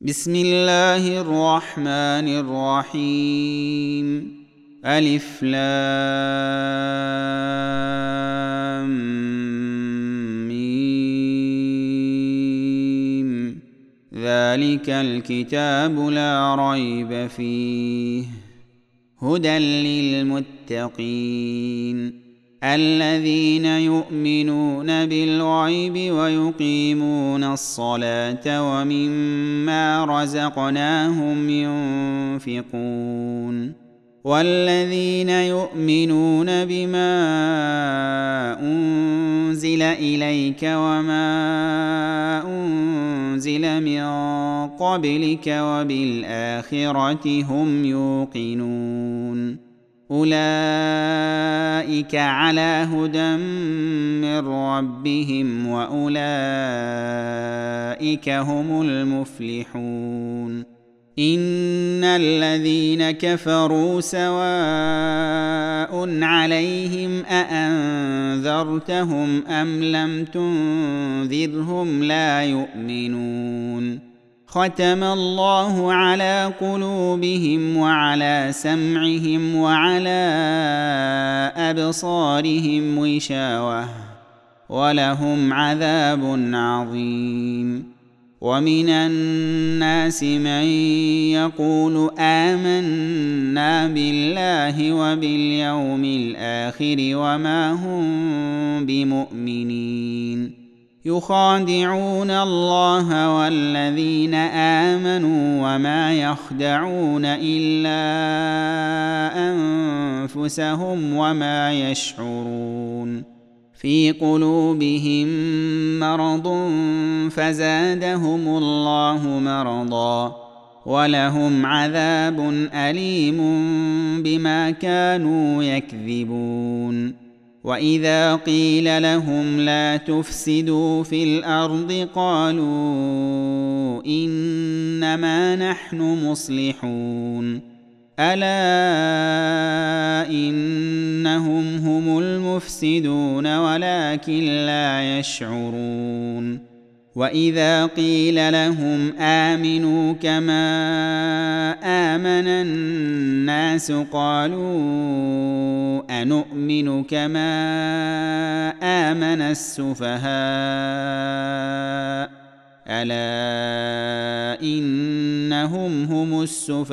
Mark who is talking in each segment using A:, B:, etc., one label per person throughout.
A: بسم الله الرحمن الرحيم. ألف لام ميم. ذلك الكتاب لا ريب فيه هدى للمتقين الذين يؤمنون بالغيب ويقيمون الصلاة ومما رزقناهم ينفقون والذين يؤمنون بما أنزل إليك وما أنزل من قبلك وبالآخرة هم يوقنون أولئك على هدى من ربهم وأولئك هم المفلحون. إن الذين كفروا سواء عليهم أأنذرتهم أم لم تنذرهم لا يؤمنون. ختم الله على قلوبهم وعلى سمعهم وعلى أبصارهم غشاوة ولهم عذاب عظيم. ومن الناس من يقول آمنا بالله وباليوم الآخر وما هم بمؤمنين يخادعون الله والذين آمنوا وما يخدعون إلا أنفسهم وما يشعرون. في قلوبهم مرض فزادهم الله مرضا ولهم عذاب أليم بما كانوا يكذبون. وإذا قيل لهم لا تفسدوا في الأرض قالوا إنما نحن مصلحون ألا إنهم هم المفسدون ولكن لا يشعرون. وإذا قيل لهم آمنوا كما آمن الناس قالوا أنؤمن كما آمن السفهاء ألا إنهم هم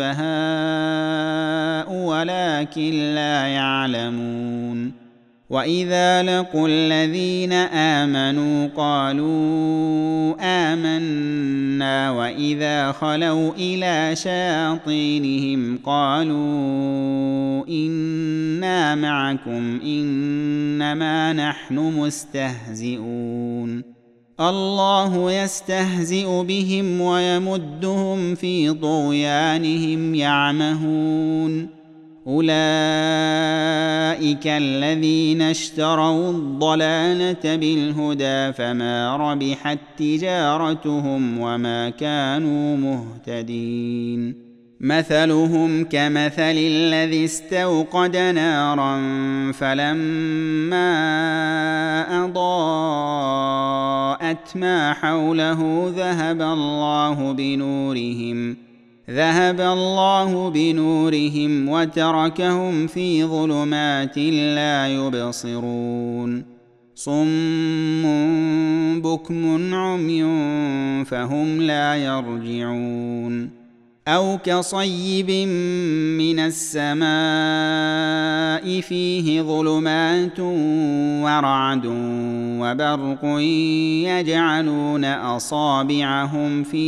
A: السفهاء ولكن لا يعلمون. وإذا لقوا الذين آمنوا قالوا آمنا وإذا خلوا إلى شياطينهم قالوا إنا معكم إنما نحن مستهزئون. الله يستهزئ بهم ويمدهم في طغيانهم يعمهون. أولئك الذين اشتروا الضلالة بالهدى فما ربحت تجارتهم وما كانوا مهتدين. مثلهم كمثل الذي استوقد نارا فلما أضاءت ما حوله ذهب الله بنورهم وتركهم في ظلمات لا يبصرون. صم بكم عمي فهم لا يرجعون. أو كصيب من السماء فيه ظلمات ورعد وبرق يجعلون أصابعهم في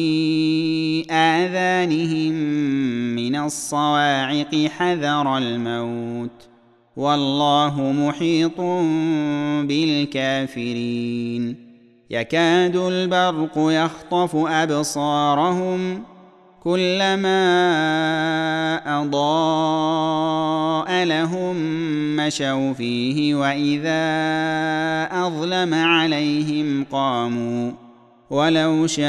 A: آذانهم من الصواعق حذر الموت والله محيط بالكافرين. يكاد البرق يخطف أبصارهم كلما أضاء لهم مشوا فيه وإذا أظلم عليهم قاموا ولو شاء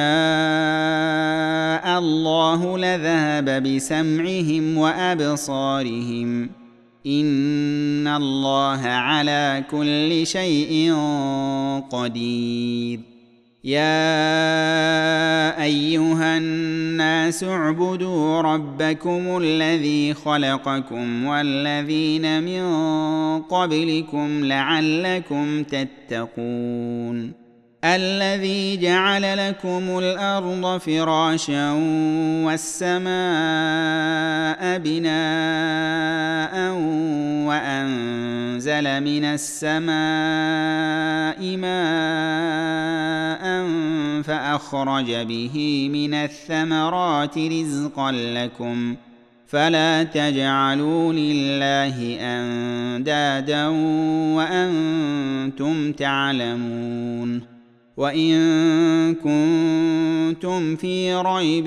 A: الله لذهب بسمعهم وأبصارهم إن الله على كل شيء قدير. يا أيها الناس الناس اعبدوا ربكم الذي خلقكم والذين من قبلكم لعلكم تتقون الذي جعل لكم الأرض فراشا والسماء بناء وأنزل من السماء ماء فأخرج به من الثمرات رزقا لكم فلا تجعلوا لله أندادا وأنتم تعلمون وإن كنتم في ريب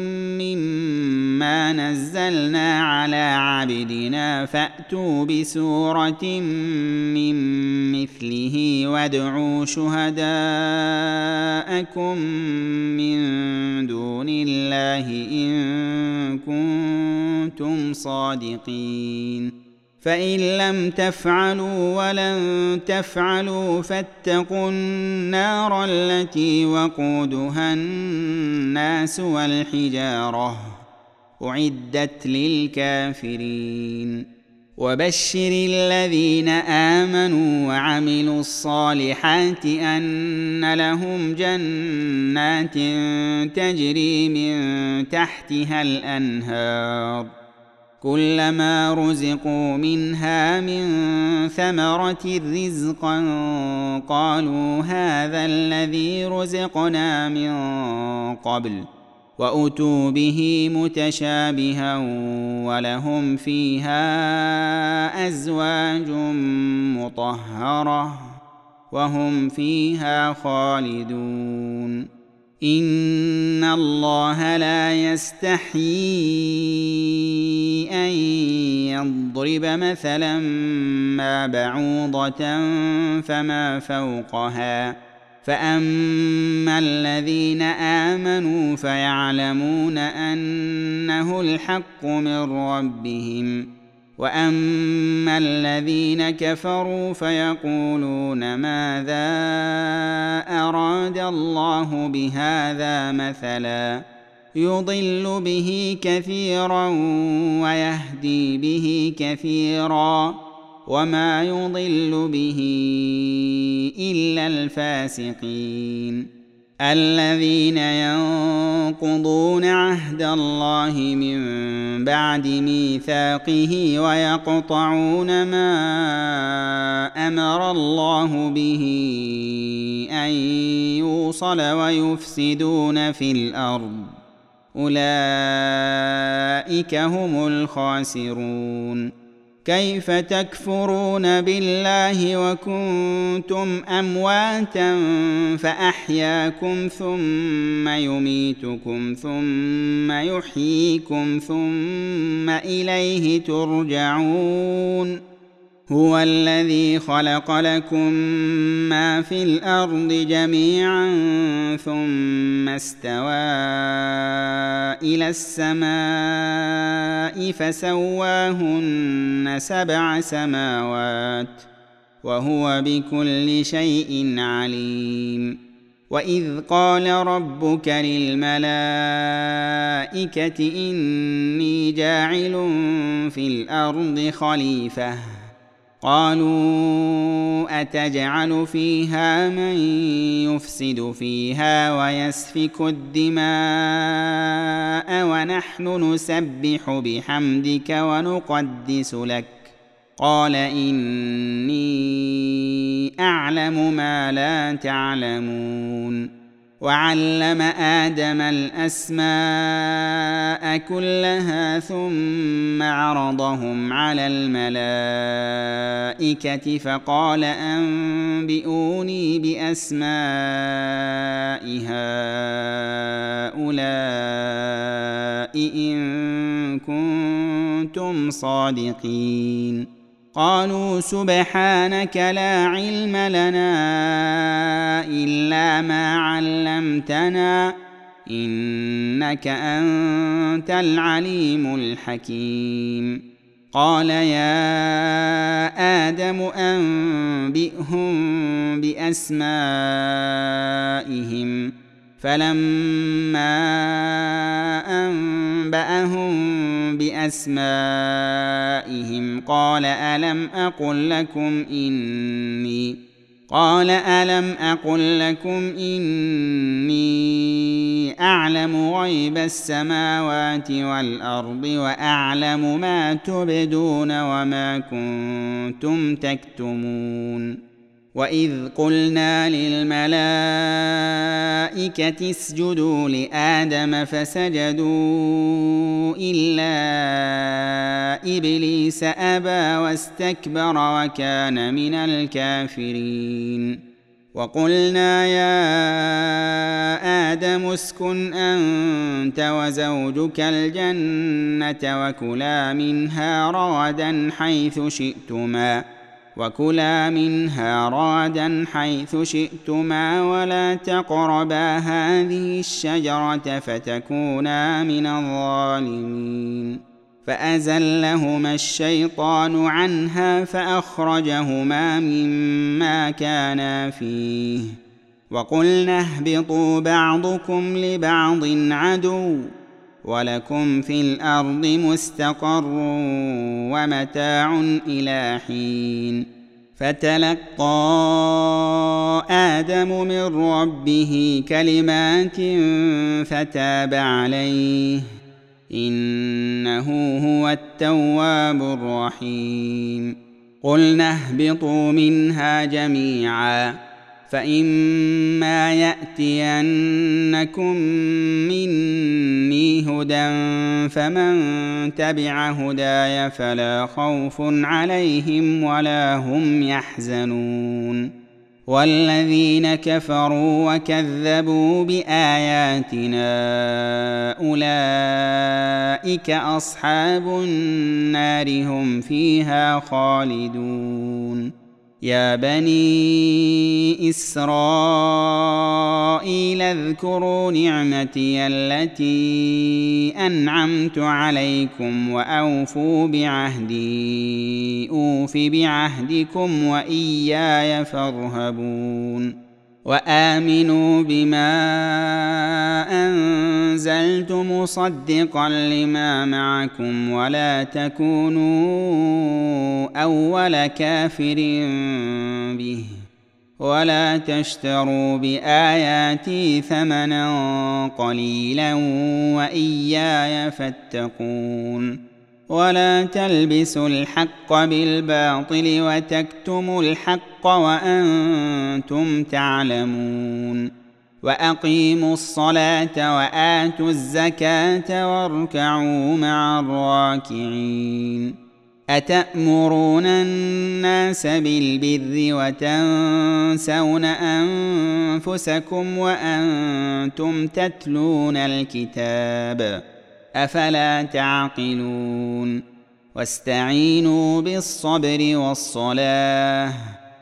A: مما نزلنا على عبدنا فأتوا بسورة من مثله وادعوا شهداءكم من دون الله إن كنتم صادقين فإن لم تفعلوا ولن تفعلوا فاتقوا النار التي وقودها الناس والحجارة أعدت للكافرين وبشر الذين آمنوا وعملوا الصالحات أن لهم جنات تجري من تحتها الأنهار كلما رزقوا منها من ثمرة رزقا قالوا هذا الذي رزقنا من قبل وأتوا به متشابها ولهم فيها أزواج مطهرة وهم فيها خالدون إن الله لا يستحيي أن يضرب مثلا ما بعوضة فما فوقها فأما الذين آمنوا فيعلمون أنه الحق من ربهم وأما الذين كفروا فيقولون ماذا أراد الله بهذا مثلا يضل به كثيرا ويهدي به كثيرا وما يضل به إلا الفاسقين الذين ينقضون عهد الله من بعد ميثاقه ويقطعون ما أمر الله به أن يوصل ويفسدون في الأرض أولئك هم الخاسرون كيف تكفرون بالله وكنتم أمواتا فأحياكم ثم يميتكم ثم يحييكم ثم إليه ترجعون هو الذي خلق لكم ما في الأرض جميعا ثم استوى إلى السماء فسواهن 7 سماوات وهو بكل شيء عليم وإذ قال ربك للملائكة إني جاعل في الأرض خليفة قالوا أتجعل فيها من يفسد فيها ويسفك الدماء ونحن نسبح بحمدك ونقدس لك قال إني أعلم ما لا تعلمون وعلم آدم الأسماء كلها ثم عرضهم على الملائكة فقال أنبئوني بأسماء هؤلاء إن كنتم صادقين قالوا سبحانك لا علم لنا إلا ما علمتنا إنك أنت العليم الحكيم قال يا آدم أنبئهم بأسمائهم فلما أنبأهم بأسمائهم قال ألم أقل لكم إني أعلم غيب السماوات والأرض وأعلم ما تبدون وما كنتم تكتمون. وإذ قلنا للملائكة اسجدوا لآدم فسجدوا إلا إبليس أبى واستكبر وكان من الكافرين. وقلنا يا آدم اسكن أنت وزوجك الجنة وكلا منها رغدا حيث شئتما ولا تقربا هذه الشجرة فتكونا من الظالمين. فأزلهما الشيطان عنها فأخرجهما مما كانا فيه وقلنا اهبطوا بعضكم لبعض عدو ولكم في الأرض مستقر ومتاع إلى حين. فتلقى آدم من ربه كلمات فتاب عليه إنه هو التواب الرحيم. قلنا اهبطوا منها جميعا فإما يأتينكم مني هدى فمن تبع هداي فلا خوف عليهم ولا هم يحزنون. والذين كفروا وكذبوا بآياتنا أولئك أصحاب النار هم فيها خالدون. يا بني إسرائيل اذكروا نعمتي التي أنعمت عليكم وأوفوا بعهدي أوف بعهدكم وإياي فارهبون. وآمنوا بما أنزلت مصدقا لما معكم ولا تكونوا أول كافر به ولا تشتروا بآياتي ثمنا قليلا وإياي فاتقون. ولا تلبسوا الحق بالباطل وتكتموا الحق وأنتم تعلمون. وأقيموا الصلاة وآتوا الزكاة واركعوا مع الراكعين. أتأمرون الناس بالبر وتنسون أنفسكم وأنتم تتلون الكتاب أفلا تعقلون. واستعينوا بالصبر والصلاة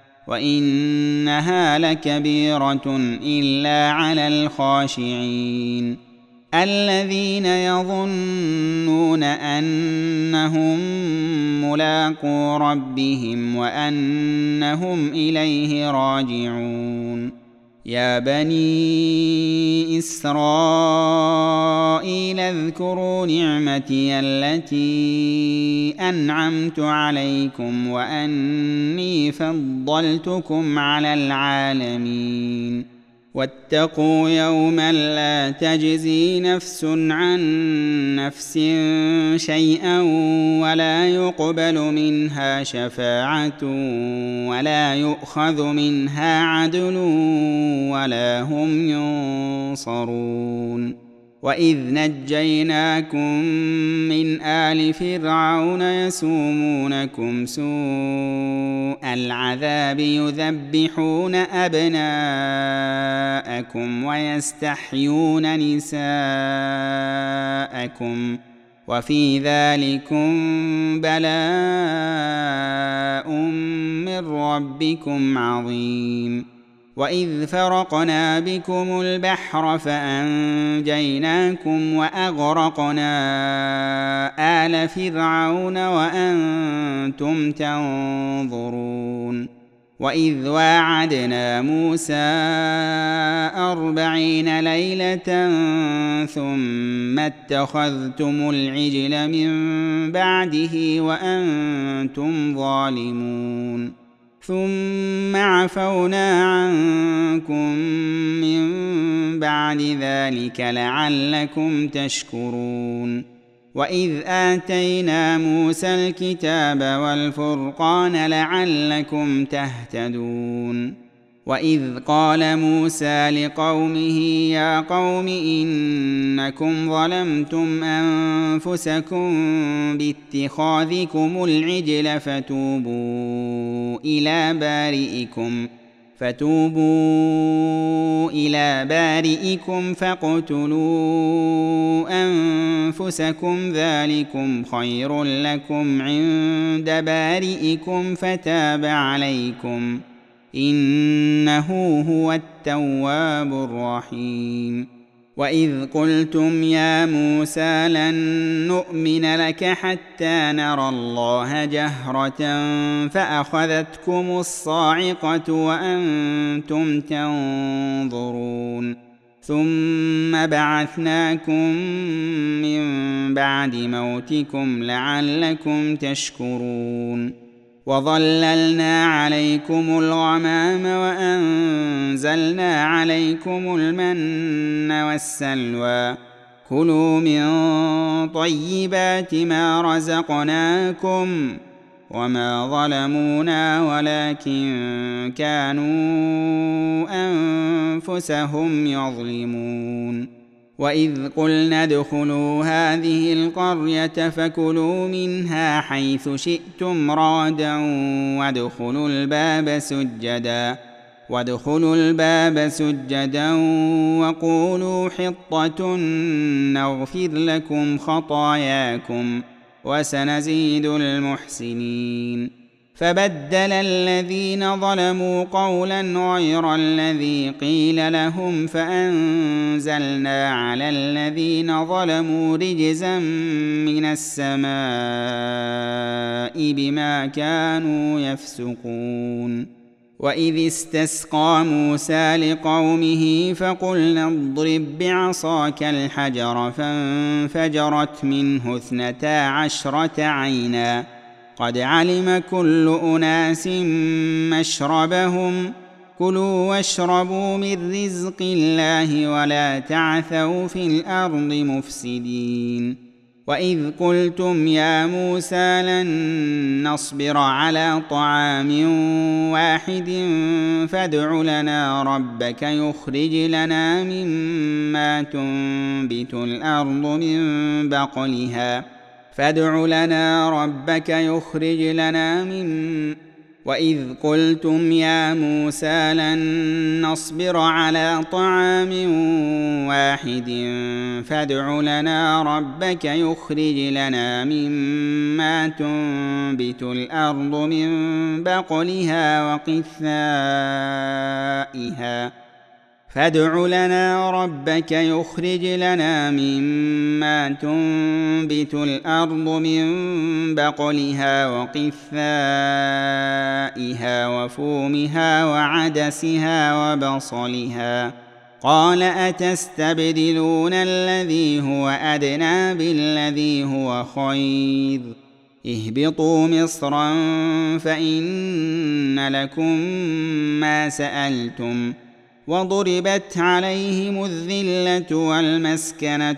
A: وإنها لكبيرة إلا على الخاشعين الذين يظنون أنهم ملاقو ربهم وأنهم إليه راجعون. يا بني إسرائيل اذكروا نعمتي التي أنعمت عليكم وأني فضلتكم على العالمين. واتقوا يوما لا تجزي نفس عن نفس شيئا ولا يقبل منها شفاعة ولا يؤخذ منها عدل ولا هم ينصرون. وإذ نجيناكم من آل فرعون يسومونكم سوء العذاب يذبحون أبناءكم ويستحيون نساءكم وفي ذلكم بلاء من ربكم عظيم. وإذ فرقنا بكم البحر فأنجيناكم وأغرقنا آل فرعون وأنتم تنظرون. وإذ واعدنا موسى 40 ليلة ثم اتخذتم العجل من بعده وأنتم ظالمون ثم عفونا عنكم من بعد ذلك لعلكم تشكرون وإذ آتينا موسى الكتاب والفرقان لعلكم تهتدون وإذ قال موسى لقومه يا قوم إنكم ظلمتم أنفسكم باتخاذكم العجل فتوبوا إلى بارئكم فاقتلوا أنفسكم ذلكم خير لكم عند بارئكم فتاب عليكم إنه هو التواب الرحيم وإذ قلتم يا موسى لن نؤمن لك حتى نرى الله جهرة فأخذتكم الصاعقة وأنتم تنظرون ثم بعثناكم من بعد موتكم لعلكم تشكرون وظللنا عليكم الغمام وأنزلنا عليكم المن والسلوى كلوا من طيبات ما رزقناكم وما ظلمونا ولكن كانوا أنفسهم يظلمون وإذ قلنا ادخلوا هذه القرية فكلوا منها حيث شئتم رغدا وادخلوا الباب سجدا وقولوا حطة نغفر لكم خطاياكم وسنزيد المحسنين فبدل الذين ظلموا قولا غير الذي قيل لهم فأنزلنا على الذين ظلموا رجزا من السماء بما كانوا يفسقون وإذ استسقى موسى لقومه فقلنا اضرب بعصاك الحجر فانفجرت منه 12 عينا قد علم كل أناس مشربهم كلوا واشربوا من رزق الله ولا تعثوا في الأرض مفسدين وإذ قلتم يا موسى لن نصبر على طعام واحد فادع لنا ربك يخرج لنا مما تنبت الأرض من بقلها وإذ قلتم يا موسى لن نصبر على طعام واحد فادع لنا ربك يخرج لنا مما تنبت الأرض من بقلها وقثائها وفومها وعدسها وبصلها قال أتستبدلون الذي هو أدنى بالذي هو خير اهبطوا مصرا فإن لكم ما سألتم وضربت عليهم الذلة والمسكنة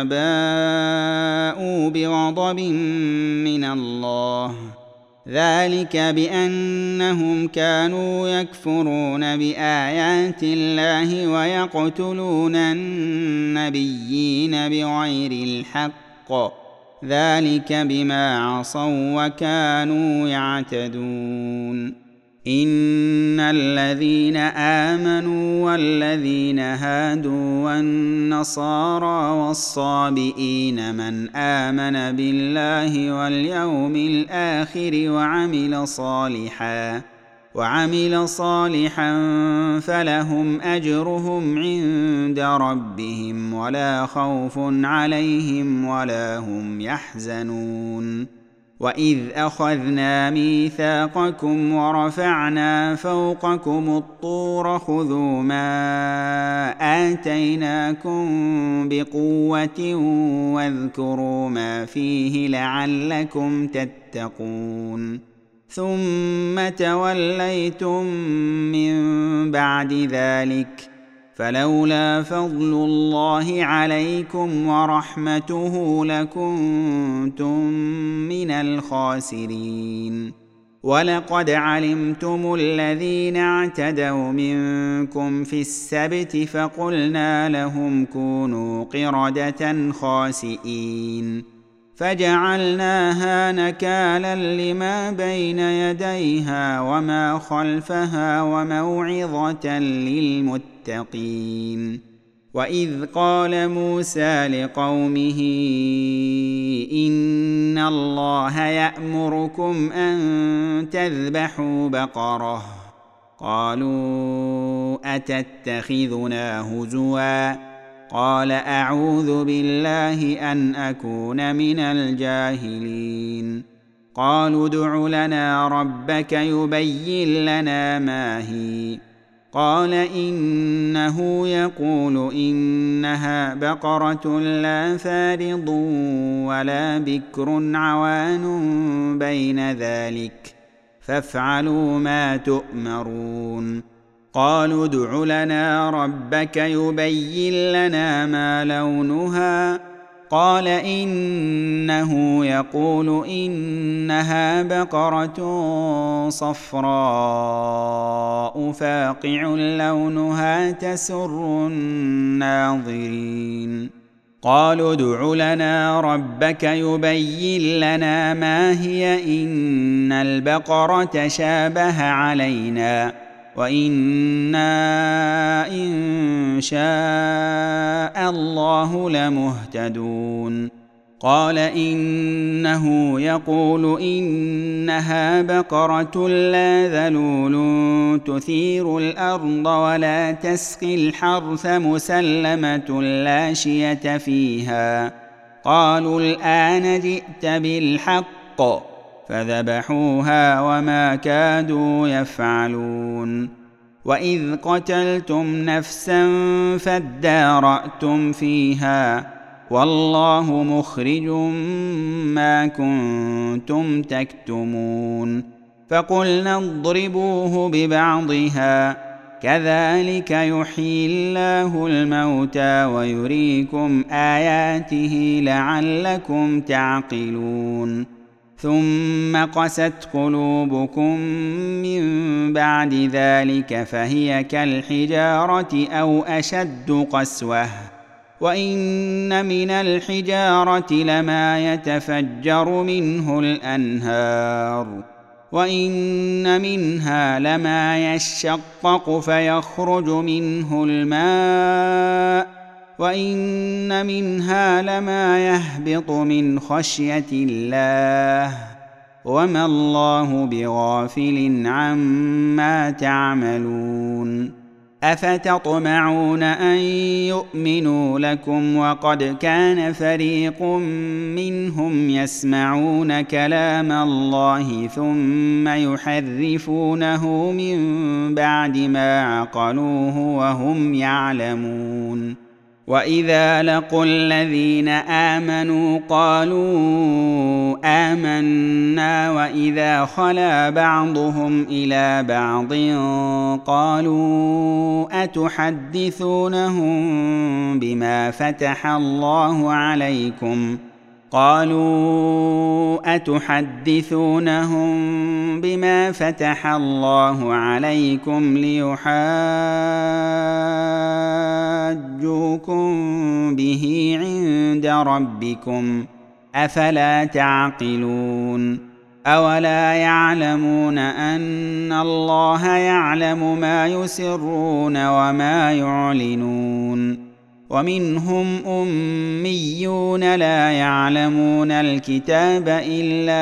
A: وباءوا بغضب من الله ذلك بأنهم كانوا يكفرون بآيات الله ويقتلون النبيين بغير الحق ذلك بما عصوا وكانوا يعتدون إن الذين آمنوا والذين هادوا والنصارى والصابئين من آمن بالله واليوم الآخر وعمل صالحا فلهم أجرهم عند ربهم ولا خوف عليهم ولا هم يحزنون وإذ أخذنا ميثاقكم ورفعنا فوقكم الطور خذوا ما آتيناكم بقوة واذكروا ما فيه لعلكم تتقون ثم توليتم من بعد ذلك فلولا فضل الله عليكم ورحمته لكنتم من الخاسرين ولقد علمتم الذين اعتدوا منكم في السبت فقلنا لهم كونوا قردة خاسئين فجعلناها نكالا لما بين يديها وما خلفها وموعظة للمتقين وإذ قال موسى لقومه إن الله يأمركم أن تذبحوا بقرة قالوا أتتخذنا هزوا قال أعوذ بالله أن أكون من الجاهلين قالوا ادع لنا ربك يبين لنا ما هي قال إنه يقول إنها بقرة لا فارض ولا بكر عوان بين ذلك فافعلوا ما تؤمرون قالوا ادع لنا ربك يبين لنا ما لونها قال إنه يقول إنها بقرة صفراء فاقع لونها تسر الناظرين قالوا ادع لنا ربك يبين لنا ما هي إن البقرة شابه علينا وإنا إن شاء الله لمهتدون قال إنه يقول إنها بقرة لا ذلول تثير الأرض ولا تسقي الحرث مسلمة لا شية فيها قالوا الآن جئت بالحق فذبحوها وما كادوا يفعلون وإذ قتلتم نفسا فادارأتم فيها والله مخرج ما كنتم تكتمون فقلنا اضربوه ببعضها كذلك يحيي الله الموتى ويريكم آياته لعلكم تعقلون ثم قست قلوبكم من بعد ذلك فهي كالحجارة أو أشد قسوة وإن من الحجارة لما يتفجر منه الأنهار وإن منها لما يشقق فيخرج منه الماء وإن منها لما يهبط من خشية الله وما الله بغافل عما تعملون أفتطمعون أن يؤمنوا لكم وقد كان فريق منهم يسمعون كلام الله ثم يحرفونه من بعد ما عقلوه وهم يعلمون وإذا لقوا الذين آمنوا قالوا آمنا وإذا خلا بعضهم إلى بعض قالوا أتحدثونهم بما فتح الله عليكم ليحاجوكم به عند ربكم أفلا تعقلون أولا يعلمون أن الله يعلم ما يسرون وما يعلنون ومنهم أميون لا يعلمون الكتاب إلا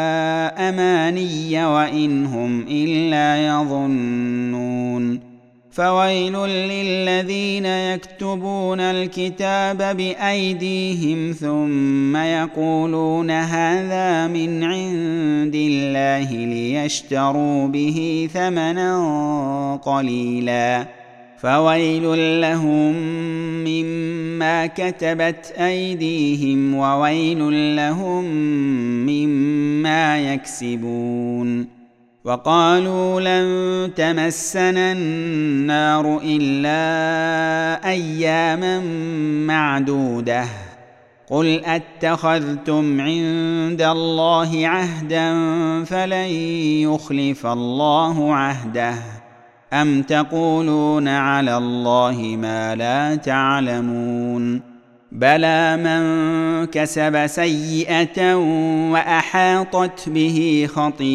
A: أماني وإن هم إلا يظنون فويل للذين يكتبون الكتاب بأيديهم ثم يقولون هذا من عند الله ليشتروا به ثمنا قليلا فويل لهم مما كتبت أيديهم وويل لهم مما يكسبون. وقالوا لن تمسنا النار إلا أياما معدودة قل أتخذتم عند الله عهدا فلن يخلف الله عهده أم تقولون على الله ما لا تعلمون بلى من كسب سيئة وأحاطت به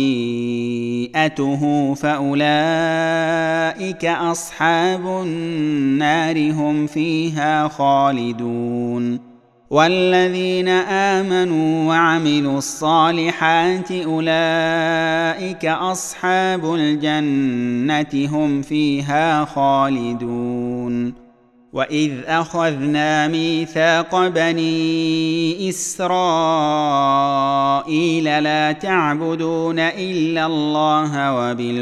A: خطيئته فأولئك أصحاب النار هم فيها خالدون. والذين آمنوا وعملوا الصالحات أولئك أصحاب الجنة هم فيها خالدون. وإذ أخذنا ميثاق بني إسرائيل لا تعبدون إلا الله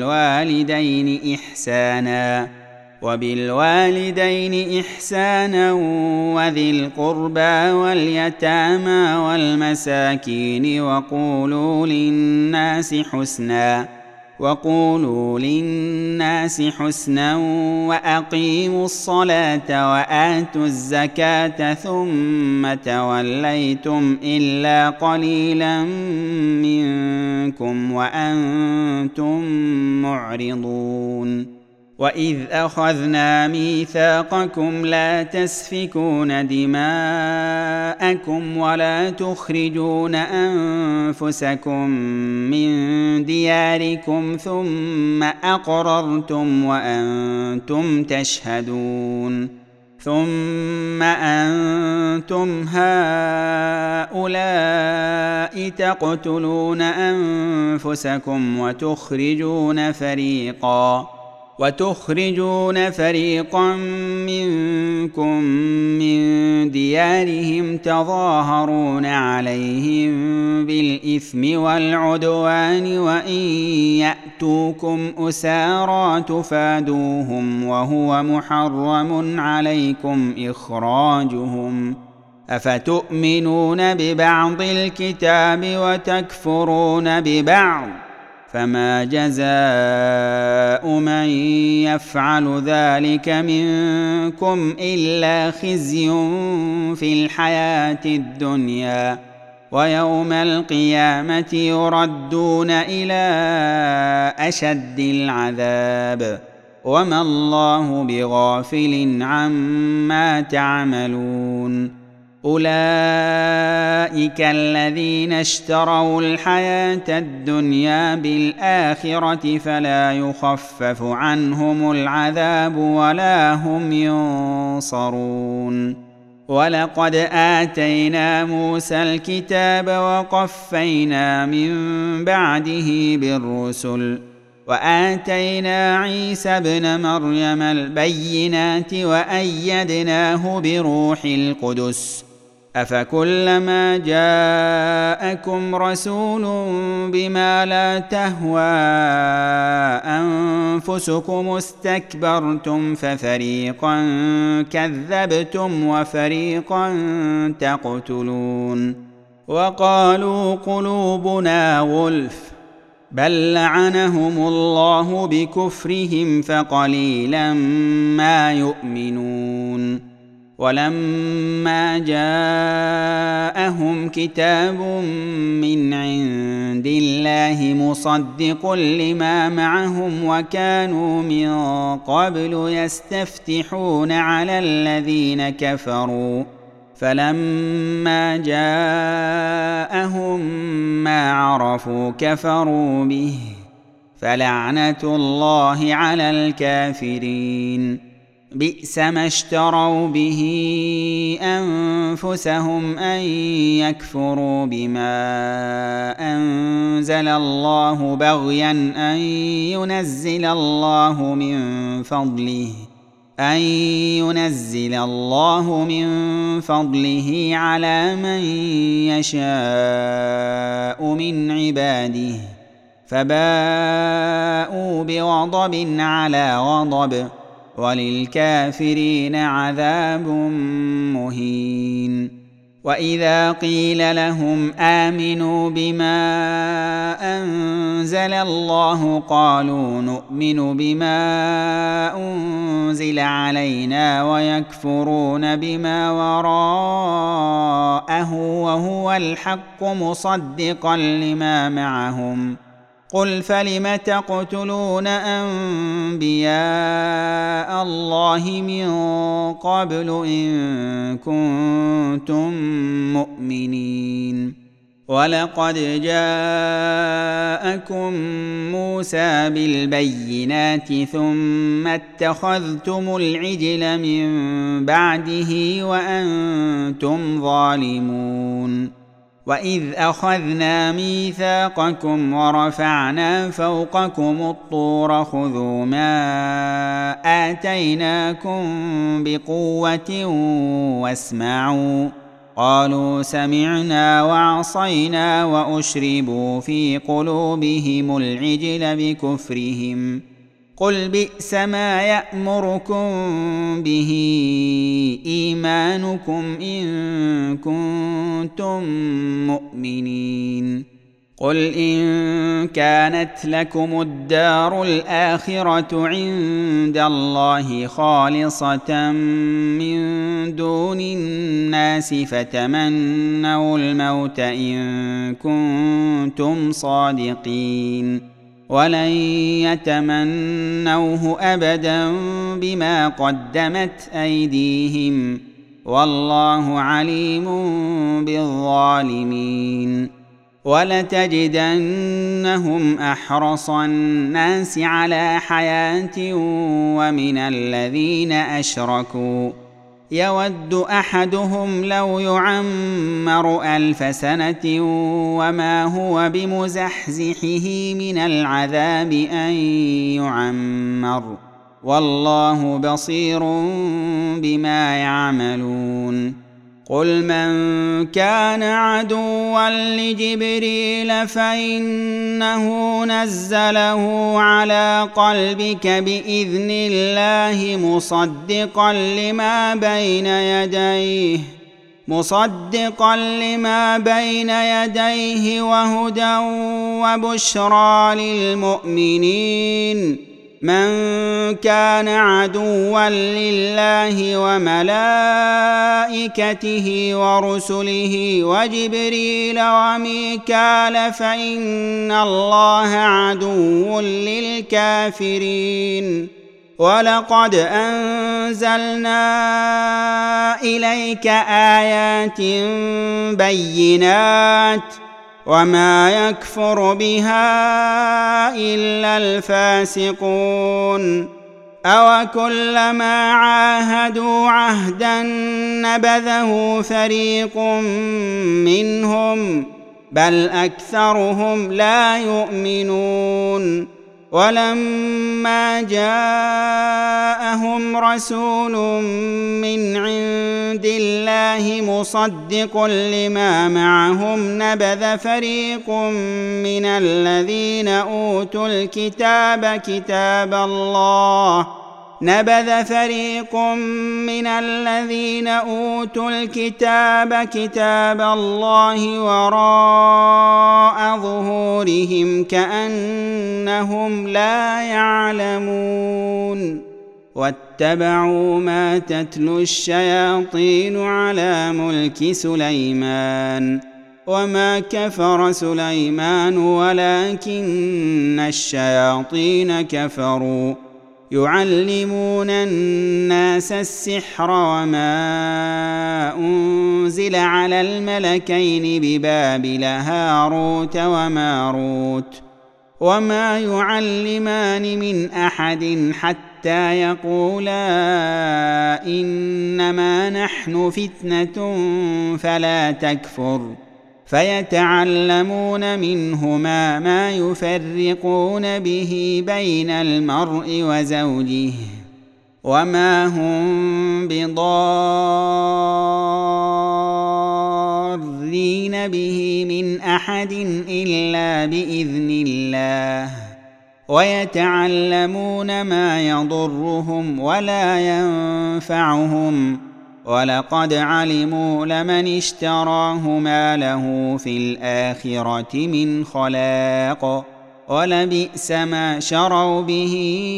A: وبالوالدين إحسانا وذي القربى واليتامى والمساكين وقولوا للناس حسنا وأقيموا الصلاة وآتوا الزكاة ثم توليتم إلا قليلا منكم وأنتم معرضون. وإذ أخذنا ميثاقكم لا تسفكون دماءكم ولا تخرجون أنفسكم من دياركم ثم أقررتم وأنتم تشهدون ثم أنتم هؤلاء تقتلون أنفسكم وتخرجون فريقا منكم من ديارهم تظاهرون عليهم بالإثم والعدوان وإن يأتوكم أسارى تفادوهم وهو محرم عليكم إخراجهم أفتؤمنون ببعض الكتاب وتكفرون ببعض فما جزاء من يفعل ذلك منكم إلا خزي في الحياة الدنيا ويوم القيامة يردون إلى أشد العذاب وما الله بغافل عما تعملون. أولئك الذين اشتروا الحياة الدنيا بالآخرة فلا يخفف عنهم العذاب ولا هم ينصرون. ولقد آتينا موسى الكتاب وقفينا من بعده بالرسل وآتينا عيسى ابن مريم البينات وأيدناه بروح القدس أفكلما جاءكم رسول بما لا تهوى أنفسكم استكبرتم ففريقا كذبتم وفريقا تقتلون. وقالوا قلوبنا غلف بل لعنهم الله بكفرهم فقليلا ما يؤمنون. ولما جاءهم كتاب من عند الله مصدق لما معهم وكانوا من قبل يستفتحون على الذين كفروا فلما جاءهم ما عرفوا كفروا به فلعنة الله على الكافرين. بئس ما اشتروا به أنفسهم أن يكفروا بما أنزل الله بغيا أن ينزل الله من فضله على من يشاء من عباده فباءوا بغضب على غضب وللكافرين عذاب مهين. وإذا قيل لهم آمنوا بما أنزل الله قالوا نؤمن بما أنزل علينا ويكفرون بما وراءه وهو الحق مصدقا لما معهم قل فلم تقتلون أنبياء الله من قبل إن كنتم مؤمنين. ولقد جاءكم موسى بالبينات ثم اتخذتم العجل من بعده وأنتم ظالمون. وإذ أخذنا ميثاقكم ورفعنا فوقكم الطور خذوا ما آتيناكم بقوة واسمعوا قالوا سمعنا وعصينا وأشربوا في قلوبهم العجل بكفرهم قل بئس ما يأمركم به إيمانكم إن كنتم مؤمنين. قل إن كانت لكم الدار الآخرة عند الله خالصة من دون الناس فتمنوا الموت إن كنتم صادقين ولن يتمنوه أبدا بما قدمت أيديهم والله عليم بالظالمين. ولتجدنهم أحرص الناس على حياة ومن الذين أشركوا يود أحدهم لو يعمر 1000 سنة وما هو بمزحزحه من العذاب أن يعمر والله بصير بما يعملون. قل من كان عدوا لجبريل فإنه نزله على قلبك بإذن الله مصدقا لما بين يديه وهدى وبشرى للمؤمنين. من كان عدوا لله وملائكته ورسله وجبريل وميكال فإن الله عدو للكافرين. ولقد أنزلنا إليك آيات بينات وما يكفر بها إلا الفاسقون. أوكلما عاهدوا عهدا نبذه فريق منهم بل أكثرهم لا يؤمنون. ولما جاءهم رسول من عند الله مصدق لما معهم نبذ فريق من الذين أوتوا الكتاب كتاب الله وراء ظهورهم كأنهم لا يعلمون. واتبعوا ما تتلو الشياطين على ملك سليمان وما كفر سليمان ولكن الشياطين كفروا يعلمون الناس السحر وما أنزل على الملكين ببابل هاروت وماروت وما يعلمان من أحد حتى حتى يقولا إنما نحن فتنة فلا تكفر، فيتعلمون منهما ما يفرقون به بين المرء وزوجه، وما هم بضارين به من أحد إلا بإذن الله، ويتعلمون ما يضرهم ولا ينفعهم، ولقد علموا لمن اشتراه ما له في الآخرة من خلاق، ولبئس ما شروا به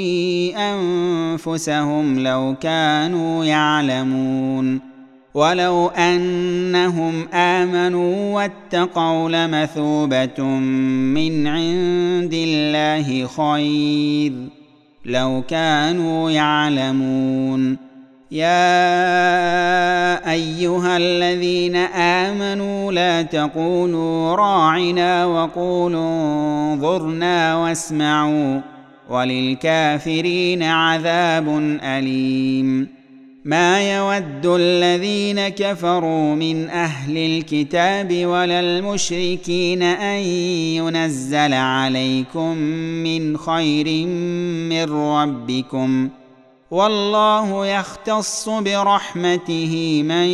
A: أنفسهم لو كانوا يعلمون. ولو أنهم آمنوا واتقوا لمثوبة من عند الله خير لو كانوا يعلمون. يا أيها الذين آمنوا لا تقولوا راعنا وقولوا انظرنا واسمعوا وللكافرين عذاب أليم. ما يود الذين كفروا من أهل الكتاب ولا المشركين أن ينزل عليكم من خير من ربكم، والله يختص برحمته من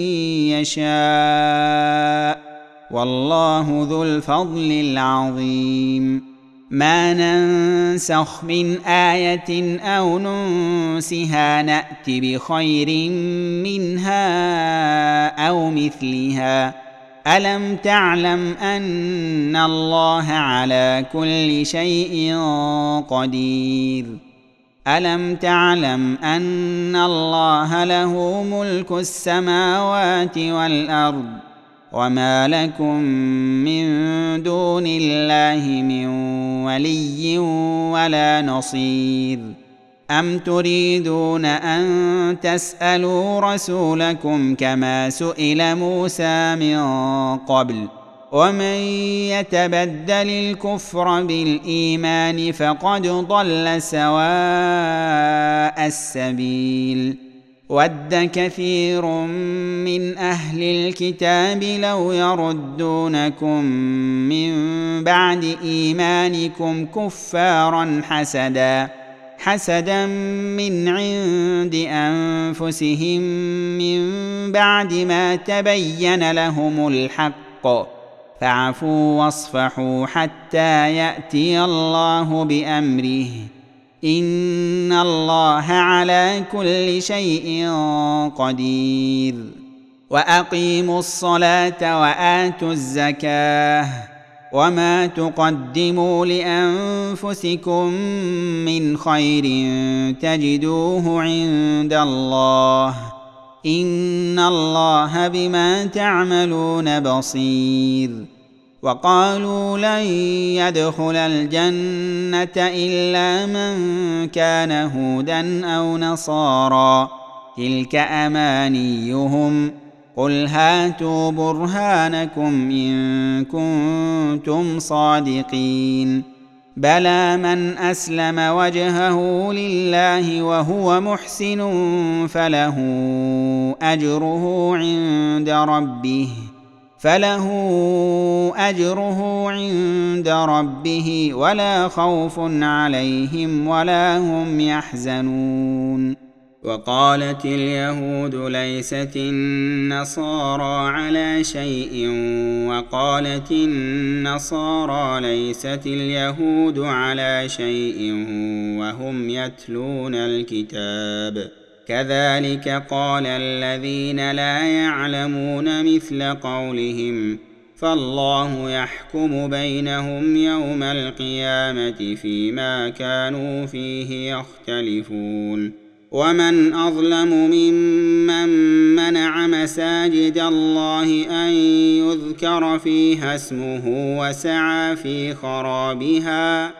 A: يشاء، والله ذو الفضل العظيم. ما ننسخ من آية أو ننسها نأت بخير منها أو مثلها. ألم تعلم أن الله على كل شيء قدير؟ ألم تعلم أن الله له ملك السماوات والأرض، وما لكم من دون الله من ولي ولا نصير؟ أم تريدون أن تسألوا رسولكم كما سئل موسى من قبل؟ ومن يتبدل الكفر بالإيمان فقد ضل سواء السبيل. ود كثير من أهل الكتاب لو يردونكم من بعد إيمانكم كفارا حسدا من عند أنفسهم من بعد ما تبين لهم الحق، فاعفوا واصفحوا حتى يأتي الله بأمره، إن الله على كل شيء قدير. وأقيموا الصلاة وآتوا الزكاة، وما تقدموا لأنفسكم من خير تجدوه عند الله، إن الله بما تعملون بصير. وقالوا لن يدخل الجنة إلا من كان هودا أو نصارى، تلك أمانيهم، قل هاتوا برهانكم إن كنتم صادقين. بلى من أسلم وجهه لله وهو محسن فله أجره عند ربه ولا خوف عليهم ولا هم يحزنون. وقالت اليهود ليست النصارى على شيء، وقالت النصارى ليست اليهود على شيء وهم يتلون الكتاب، كذلك قال الذين لا يعلمون مثل قولهم، فالله يحكم بينهم يوم القيامة فيما كانوا فيه يختلفون. ومن أظلم ممن منع مساجد الله أن يذكر فيها اسمه وسعى في خرابها،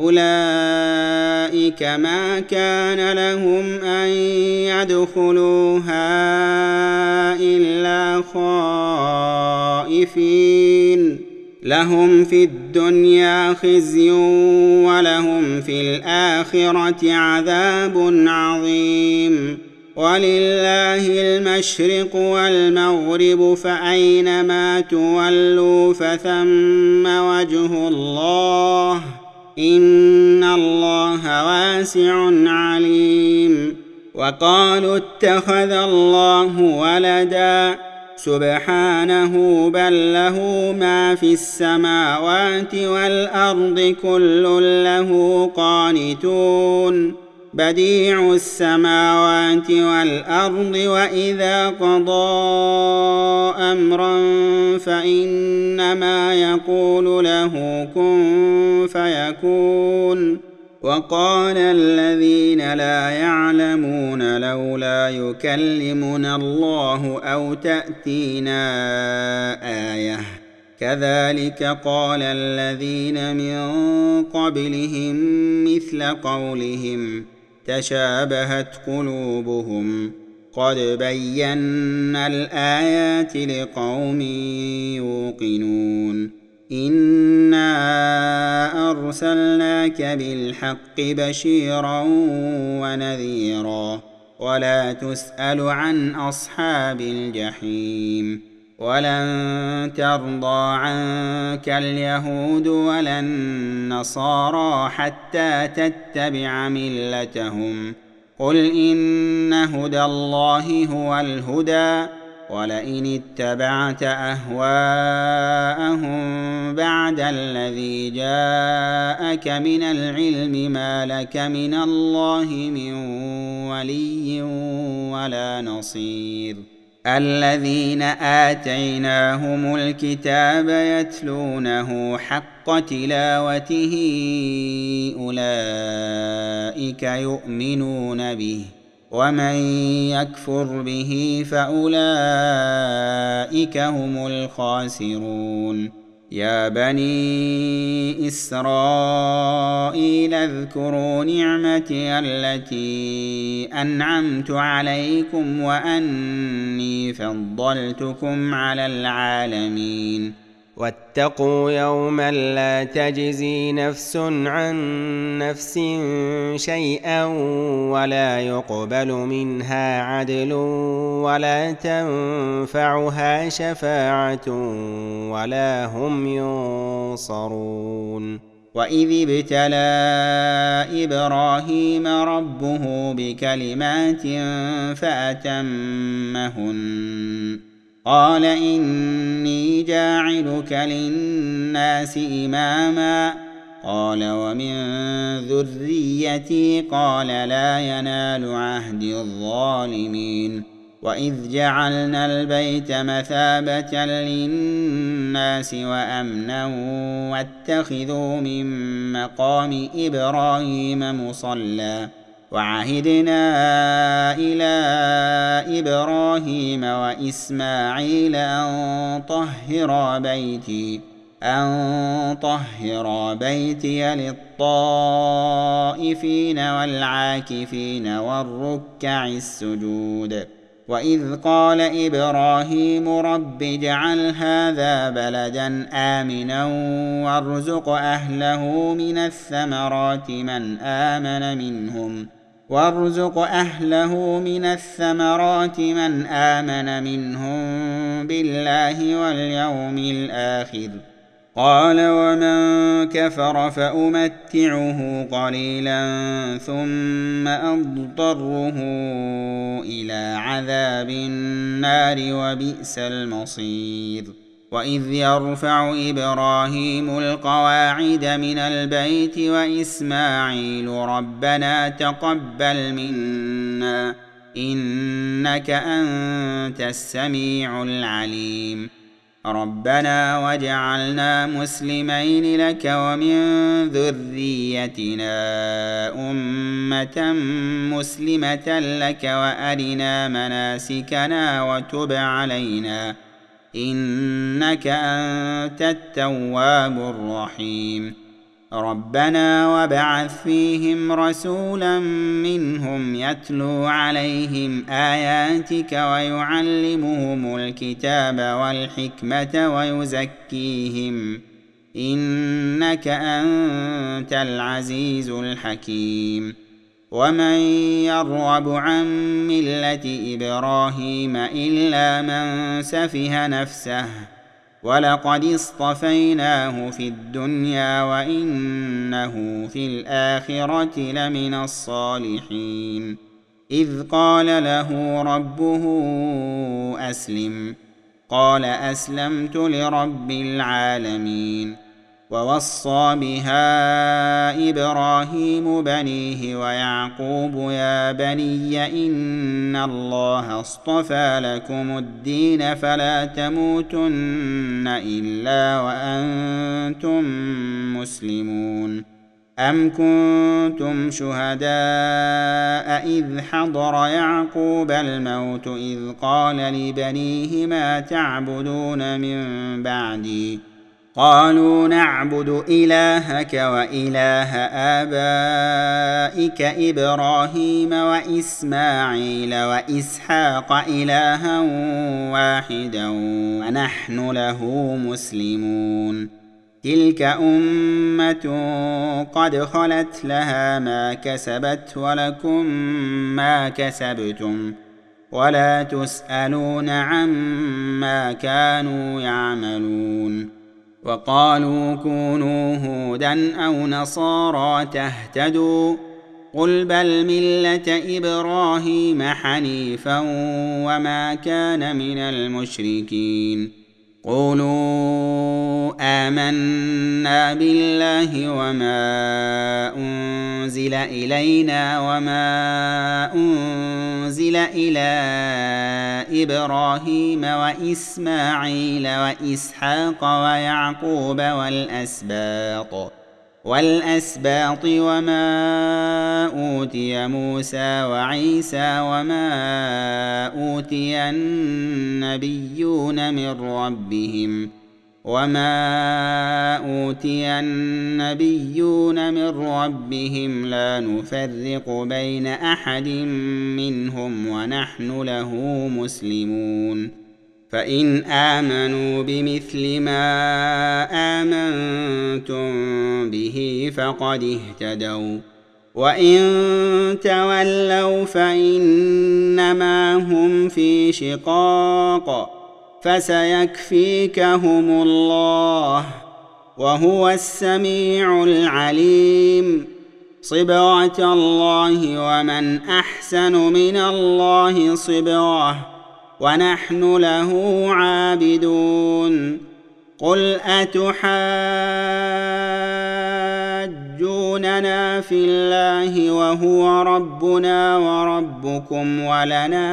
A: أولئك ما كان لهم أن يدخلوها إلا خائفين، لهم في الدنيا خزي ولهم في الآخرة عذاب عظيم. ولله المشرق والمغرب فأينما تولوا فثم وجه الله إن الله واسع عليم. وقالوا اتخذ الله ولدا سبحانه بل له ما في السماوات والأرض كل له قانتون بديع السماوات والأرض وإذا قضى أمرا فإنما يقول له كن فيكون. وقال الذين لا يعلمون لولا يكلمنا الله أو تأتينا آية كذلك قال الذين من قبلهم مثل قولهم تشابهت قلوبهم قد بينا الآيات لقوم يوقنون. إنا أرسلناك بالحق بشيرا ونذيرا ولا تسأل عن أصحاب الجحيم. ولن ترضى عنك اليهود ولا النصارى حتى تتبع ملتهم قل إن هدى الله هو الهدى ولئن اتبعت أهواءهم بعد الذي جاءك من العلم ما لك من الله من ولي ولا نصير. الذين آتيناهم الكتاب يتلونه حق تلاوته أولئك يؤمنون به ومن يكفر به فأولئك هم الخاسرون. يا بني إسرائيل اذكروا نعمتي التي أنعمت عليكم وأني فضلتكم على العالمين. واتقوا يوما لا تجزي نفس عن نفس شيئا ولا يقبل منها عدل ولا تنفعها شفاعة ولا هم ينصرون. وإذ ابتلى إبراهيم ربه بكلمات فأتمهن قال إني جاعلك للناس إماما قال ومن ذريتي قال لا ينال عهد الظالمين. وإذ جعلنا البيت مثابة للناس وأمنا واتخذوا من مقام إبراهيم مصلى وعهدنا إلى إبراهيم وإسماعيل أن طهرا بيتي للطائفين والعاكفين والركع السجود. وإذ قال إبراهيم رب اجعل هذا بلدا آمنا وارزق أهله من الثمرات من آمن منهم بالله واليوم الآخر قال ومن كفر فأمتعه قليلا ثم أضطره إلى عذاب النار وبئس المصير. وإذ يرفع إبراهيم القواعد من البيت وإسماعيل ربنا تقبل منا إنك أنت السميع العليم. ربنا واجعلنا مسلمين لك ومن ذريتنا أمة مسلمة لك وأرنا مناسكنا وتب علينا إنك أنت التواب الرحيم. ربنا وابعث فيهم رسولا منهم يتلو عليهم آياتك ويعلمهم الكتاب والحكمة إنك أنت العزيز الحكيم ومن يرغب عن ملة إبراهيم إلا من سفه نفسه ولقد اصطفيناه في الدنيا وإنه في الآخرة لمن الصالحين إذ قال له ربه أسلم قال أسلمت لرب العالمين ووصى بها إبراهيم بنيه ويعقوب يا بني إن الله اصطفى لكم الدين فلا تموتن إلا وأنتم مسلمون أم كنتم شهداء إذ حضر يعقوب الموت إذ قال لبنيه ما تعبدون من بعدي قالوا نعبد إلهك وإله آبائك إبراهيم وإسماعيل وإسحاق إلها واحدا ونحن له مسلمون تلك أمة قد خلت لها ما كسبت ولكم ما كسبتم ولا تسألون عما كانوا يعملون وقالوا كونوا هودا أو نصارى تهتدوا قل بل ملة إبراهيم حنيفا وما كان من المشركين قولوا آمنا بالله وما أنزل إلينا وما أنزل إلى إبراهيم وإسماعيل وإسحاق ويعقوب والأسباط وما أوتي موسى وعيسى وما أوتي النبيون من ربهم لا نفرق بين أحد منهم ونحن له مسلمون فإن آمنوا بمثل ما آمنتم به فقد اهتدوا وإن تولوا فإنما هم في شقاق فسيكفيكهم الله وهو السميع العليم صبغة الله ومن أحسن من الله صبغة ونحن له عابدون قل أتحاجوننا في الله وهو ربنا وربكم ولنا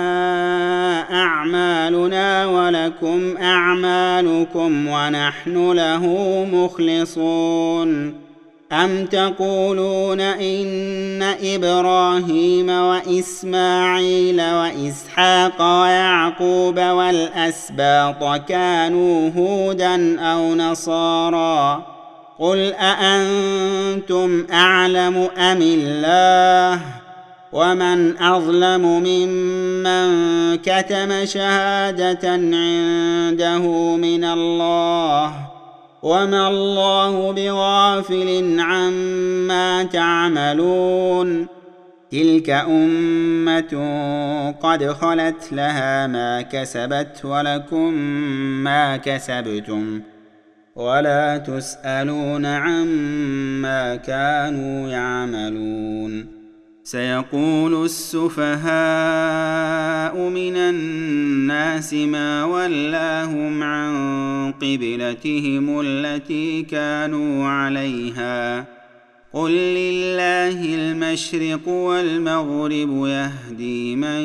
A: أعمالنا ولكم أعمالكم ونحن له مخلصون أم تقولون إن إبراهيم وإسماعيل وإسحاق ويعقوب والأسباط كانوا هودا أو نصارى قل أأنتم أعلم أم الله ومن أظلم ممن كتم شهادة عنده من الله وما الله بغافل عما تعملون تلك أمة قد خلت لها ما كسبت ولكم ما كسبتم ولا تسألون عما كانوا يعملون سيقول السفهاء من الناس ما ولاهم عن قبلتهم التي كانوا عليها قل لله المشرق والمغرب يهدي من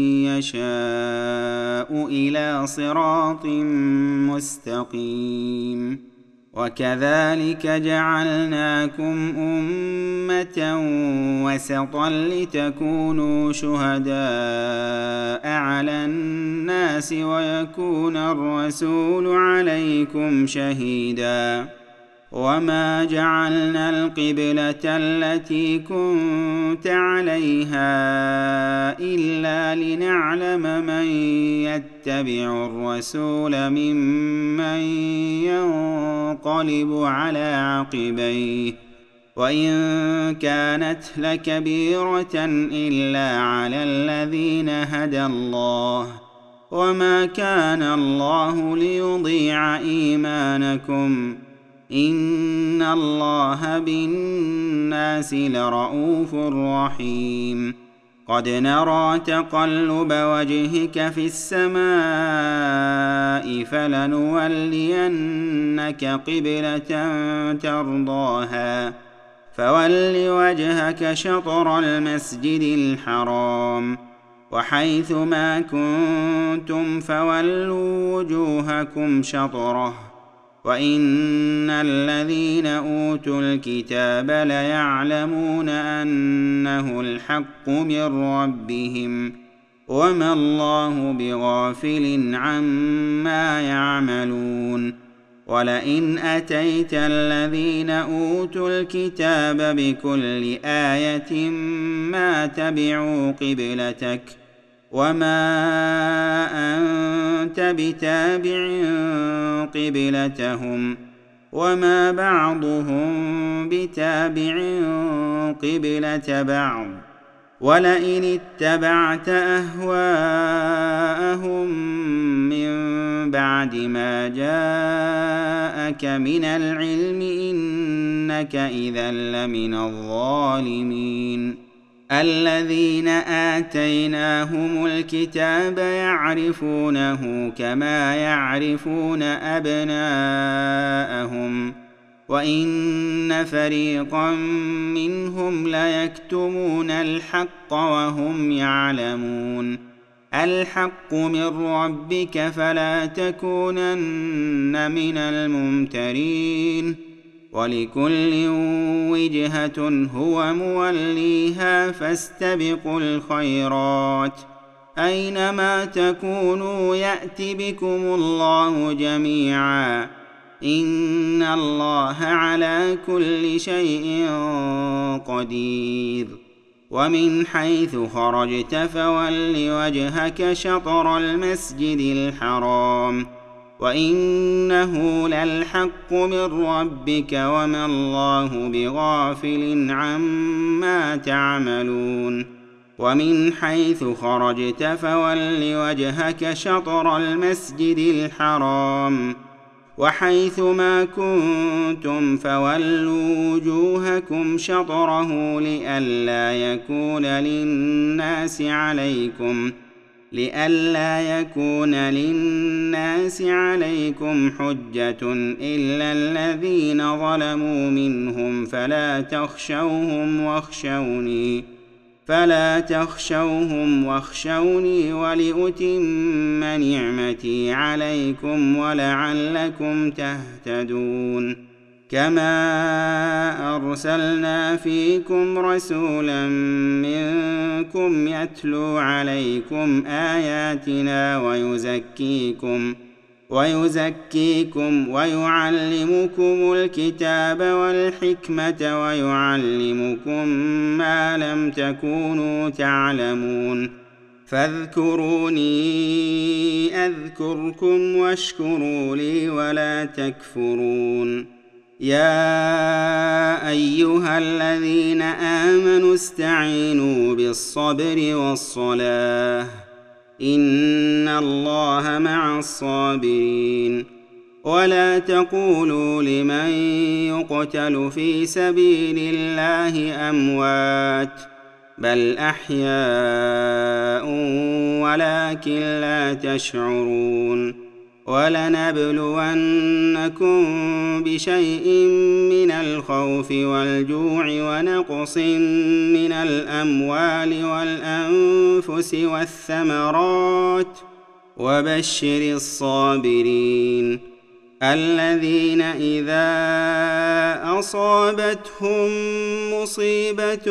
A: يشاء إلى صراط مستقيم وكذلك جعلناكم أمة وسطا لتكونوا شهداء على الناس ويكون الرسول عليكم شهيدا وما جعلنا القبلة التي كنت عليها إلا لنعلم من يتبع الرسول ممن ينقلب على عقبيه وإن كانت لكبيرة إلا على الذين هدى الله وما كان الله ليضيع إيمانكم إن الله بالناس لرءوف رحيم قد نرى تقلب وجهك في السماء فلنولينك قبلة ترضاها فول وجهك شطر المسجد الحرام وحيث ما كنتم فولوا وجوهكم شطره وإن الذين أوتوا الكتاب ليعلمون أنه الحق من ربهم وما الله بغافل عما يعملون ولئن أتيت الذين أوتوا الكتاب بكل آية ما تبعوا قبلتك وما أنت بتابع قبلتهم وما بعضهم بتابع قبلة بعض ولئن اتبعت أهواءهم من بعد ما جاءك من العلم إنك إذا لمن الظالمين الذين آتيناهم الكتاب يعرفونه كما يعرفون أبناءهم وإن فريقا منهم ليكتمون الحق وهم يعلمون الحق من ربك فلا تكونن من الممترين ولكل وجهة هو موليها فاستبقوا الخيرات أينما تكونوا يأت بكم الله جميعا إن الله على كل شيء قدير ومن حيث خرجت فول وجهك شطر المسجد الحرام وإنه للحق من ربك وما الله بغافل عما تعملون ومن حيث خرجت فول وجهك شطر المسجد الحرام وحيث ما كنتم فولوا وجوهكم شطره لئلا يكون للناس عليكم حجة إلا الذين ظلموا منهم فلا تخشوهم واخشوني ولأتم نعمتي عليكم ولعلكم تهتدون كما أرسلنا فيكم رسولا منكم يتلو عليكم آياتنا ويزكيكم ويعلمكم الكتاب والحكمة ويعلمكم ما لم تكونوا تعلمون فاذكروني أذكركم واشكروا لي ولا تكفرون يا أيها الذين آمنوا استعينوا بالصبر والصلاة إن الله مع الصابرين ولا تقولوا لمن يقتل في سبيل الله أموات بل أحياء ولكن لا تشعرون ولنبلونكم بشيء من الخوف والجوع ونقص من الأموال والأنفس والثمرات وبشر الصابرين الذين إذا أصابتهم مصيبة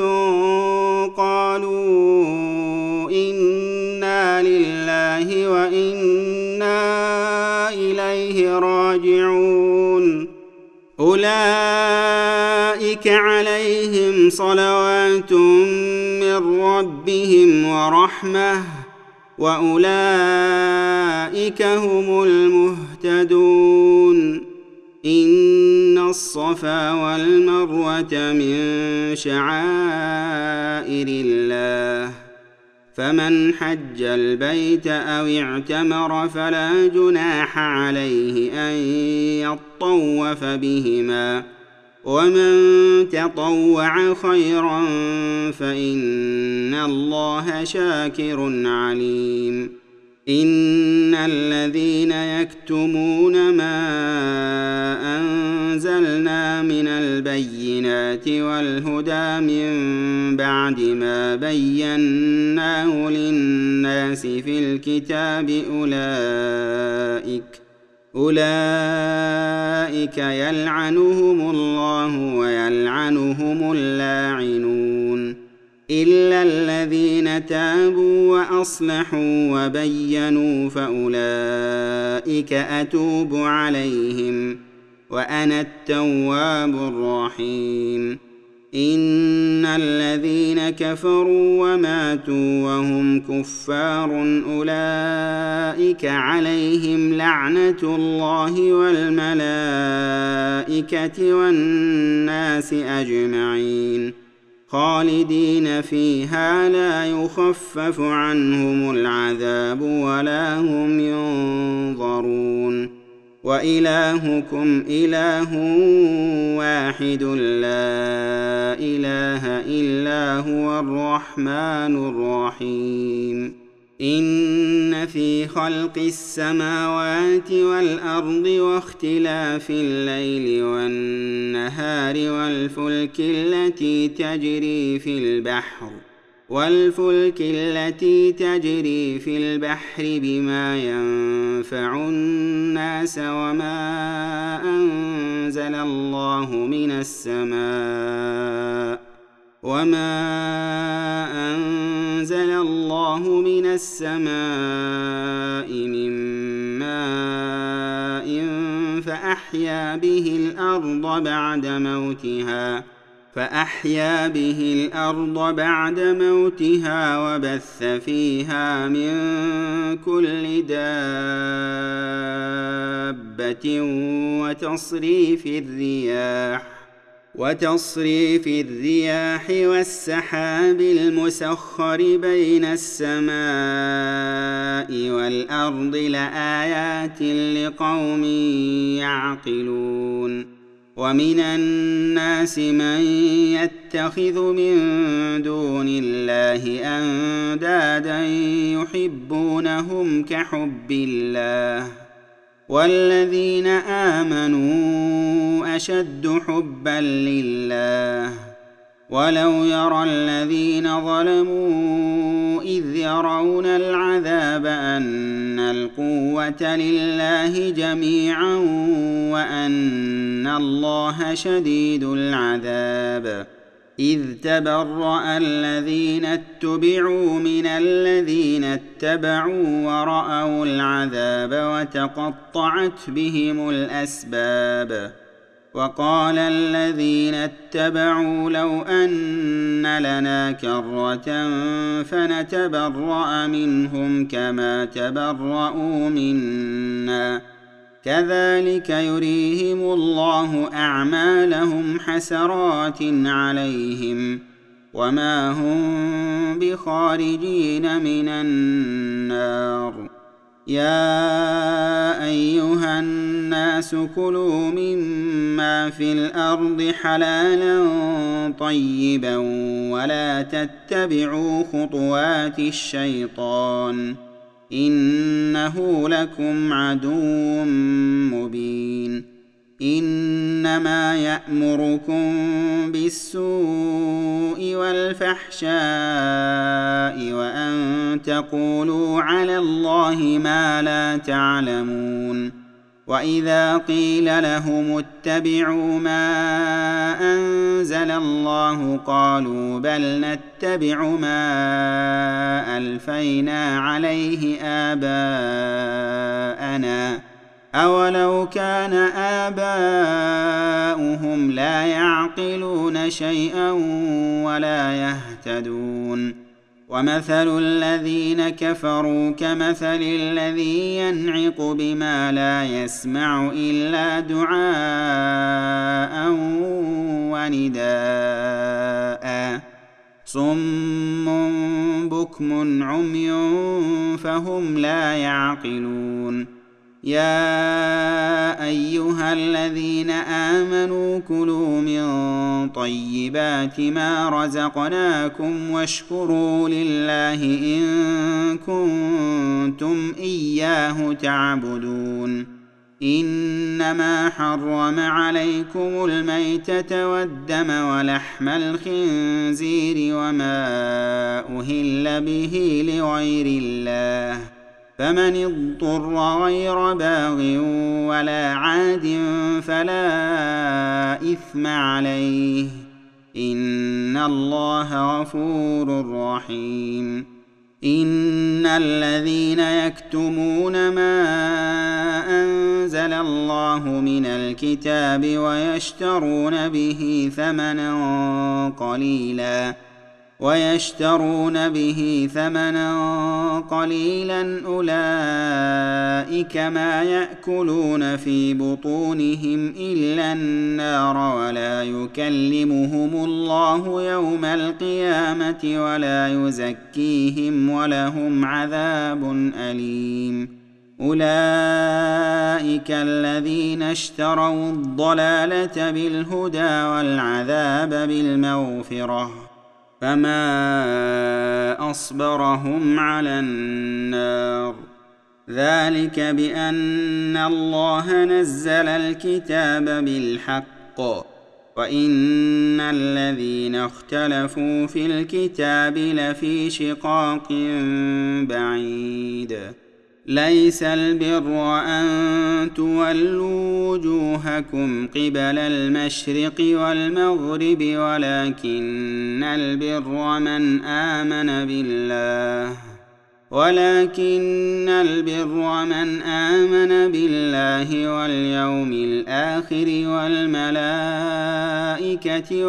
A: قالوا إنا لله وإنا إليه راجعون أولئك عليهم صلوات من ربهم ورحمة وأولئك هم المهتدون إن الصفا والمروة من شعائر الله فمن حج البيت أو اعتمر فلا جناح عليه أن يطوف بهما ومن تطوع خيرا فإن الله شاكر عليم إن الذين يكتمون ما أنزلنا من البينات والهدى من بعد ما بيناه للناس في الكتاب أولئك يلعنهم الله ويلعنهم اللاعنون إلا الذين تابوا وأصلحوا وبينوا فأولئك أتوب عليهم وأنا التواب الرحيم إن الذين كفروا وماتوا وهم كفار أولئك عليهم لعنة الله والملائكة والناس أجمعين خالدين فيها لا يخفف عنهم العذاب ولا هم ينظرون وإلهكم إله واحد لا إله إلا هو الرحمن الرحيم إن في خلق السماوات والأرض واختلاف الليل والنهار والفلك التي تجري في البحر بما ينفع الناس وما أنزل الله من السماء من ماء فأحيا به الأرض بعد موتها وبث فيها من كل دابة وتصريف الرياح والسحاب المسخر بين السماء والأرض لآيات لقوم يعقلون ومن الناس من يتخذ من دون الله أندادا يحبونهم كحب الله والذين آمنوا أشد حبا لله ولو يرى الذين ظلموا إذ يرون العذاب أن القوة لله جميعا وأن الله شديد العذاب إذ تبرأ الذين اتبعوا من الذين اتبعوا ورأوا العذاب وتقطعت بهم الأسباب وقال الذين اتبعوا لو أن لنا كرة فنتبرأ منهم كما تبرأوا منا كذلك يريهم الله أعمالهم حسرات عليهم وما هم بخارجين من النار يا أيها الناس كلوا مما في الأرض حلالا طيبا ولا تتبعوا خطوات الشيطان إنه لكم عدو مبين إنما يأمركم بالسوء والفحشاء وأن تقولوا على الله ما لا تعلمون وإذا قيل لهم اتبعوا ما أنزل الله قالوا بل نتبع ما ألفينا عليه آباءنا أولو كان آباؤهم لا يعقلون شيئا ولا يهتدون ومثل الذين كفروا كمثل الذي ينعق بما لا يسمع إلا دعاء ونداء صم بكم عمي فهم لا يعقلون يا أيها الذين آمنوا كلوا من طيبات ما رزقناكم واشكروا لله إن كنتم إياه تعبدون إنما حرم عليكم الميتة والدم ولحم الخنزير وما أهل به لغير الله فمن اضطر غير باغ ولا عاد فلا إثم عليه إن الله غفور رحيم إن الذين يكتمون ما أنزل الله من الكتاب ويشترون به ثمنا قليلا أولئك ما يأكلون في بطونهم إلا النار ولا يكلمهم الله يوم القيامة ولا يزكيهم ولهم عذاب أليم أولئك الذين اشتروا الضلالة بالهدى والعذاب بالمغفرة فما أصبرهم على النار ذلك بأن الله نزل الكتاب بالحق وإن الذين اختلفوا في الكتاب لفي شقاق بعيد ليس البر أن تولوا وجوهكم قبل المشرق والمغرب ولكن البر من آمن بالله واليوم الآخر والملائكة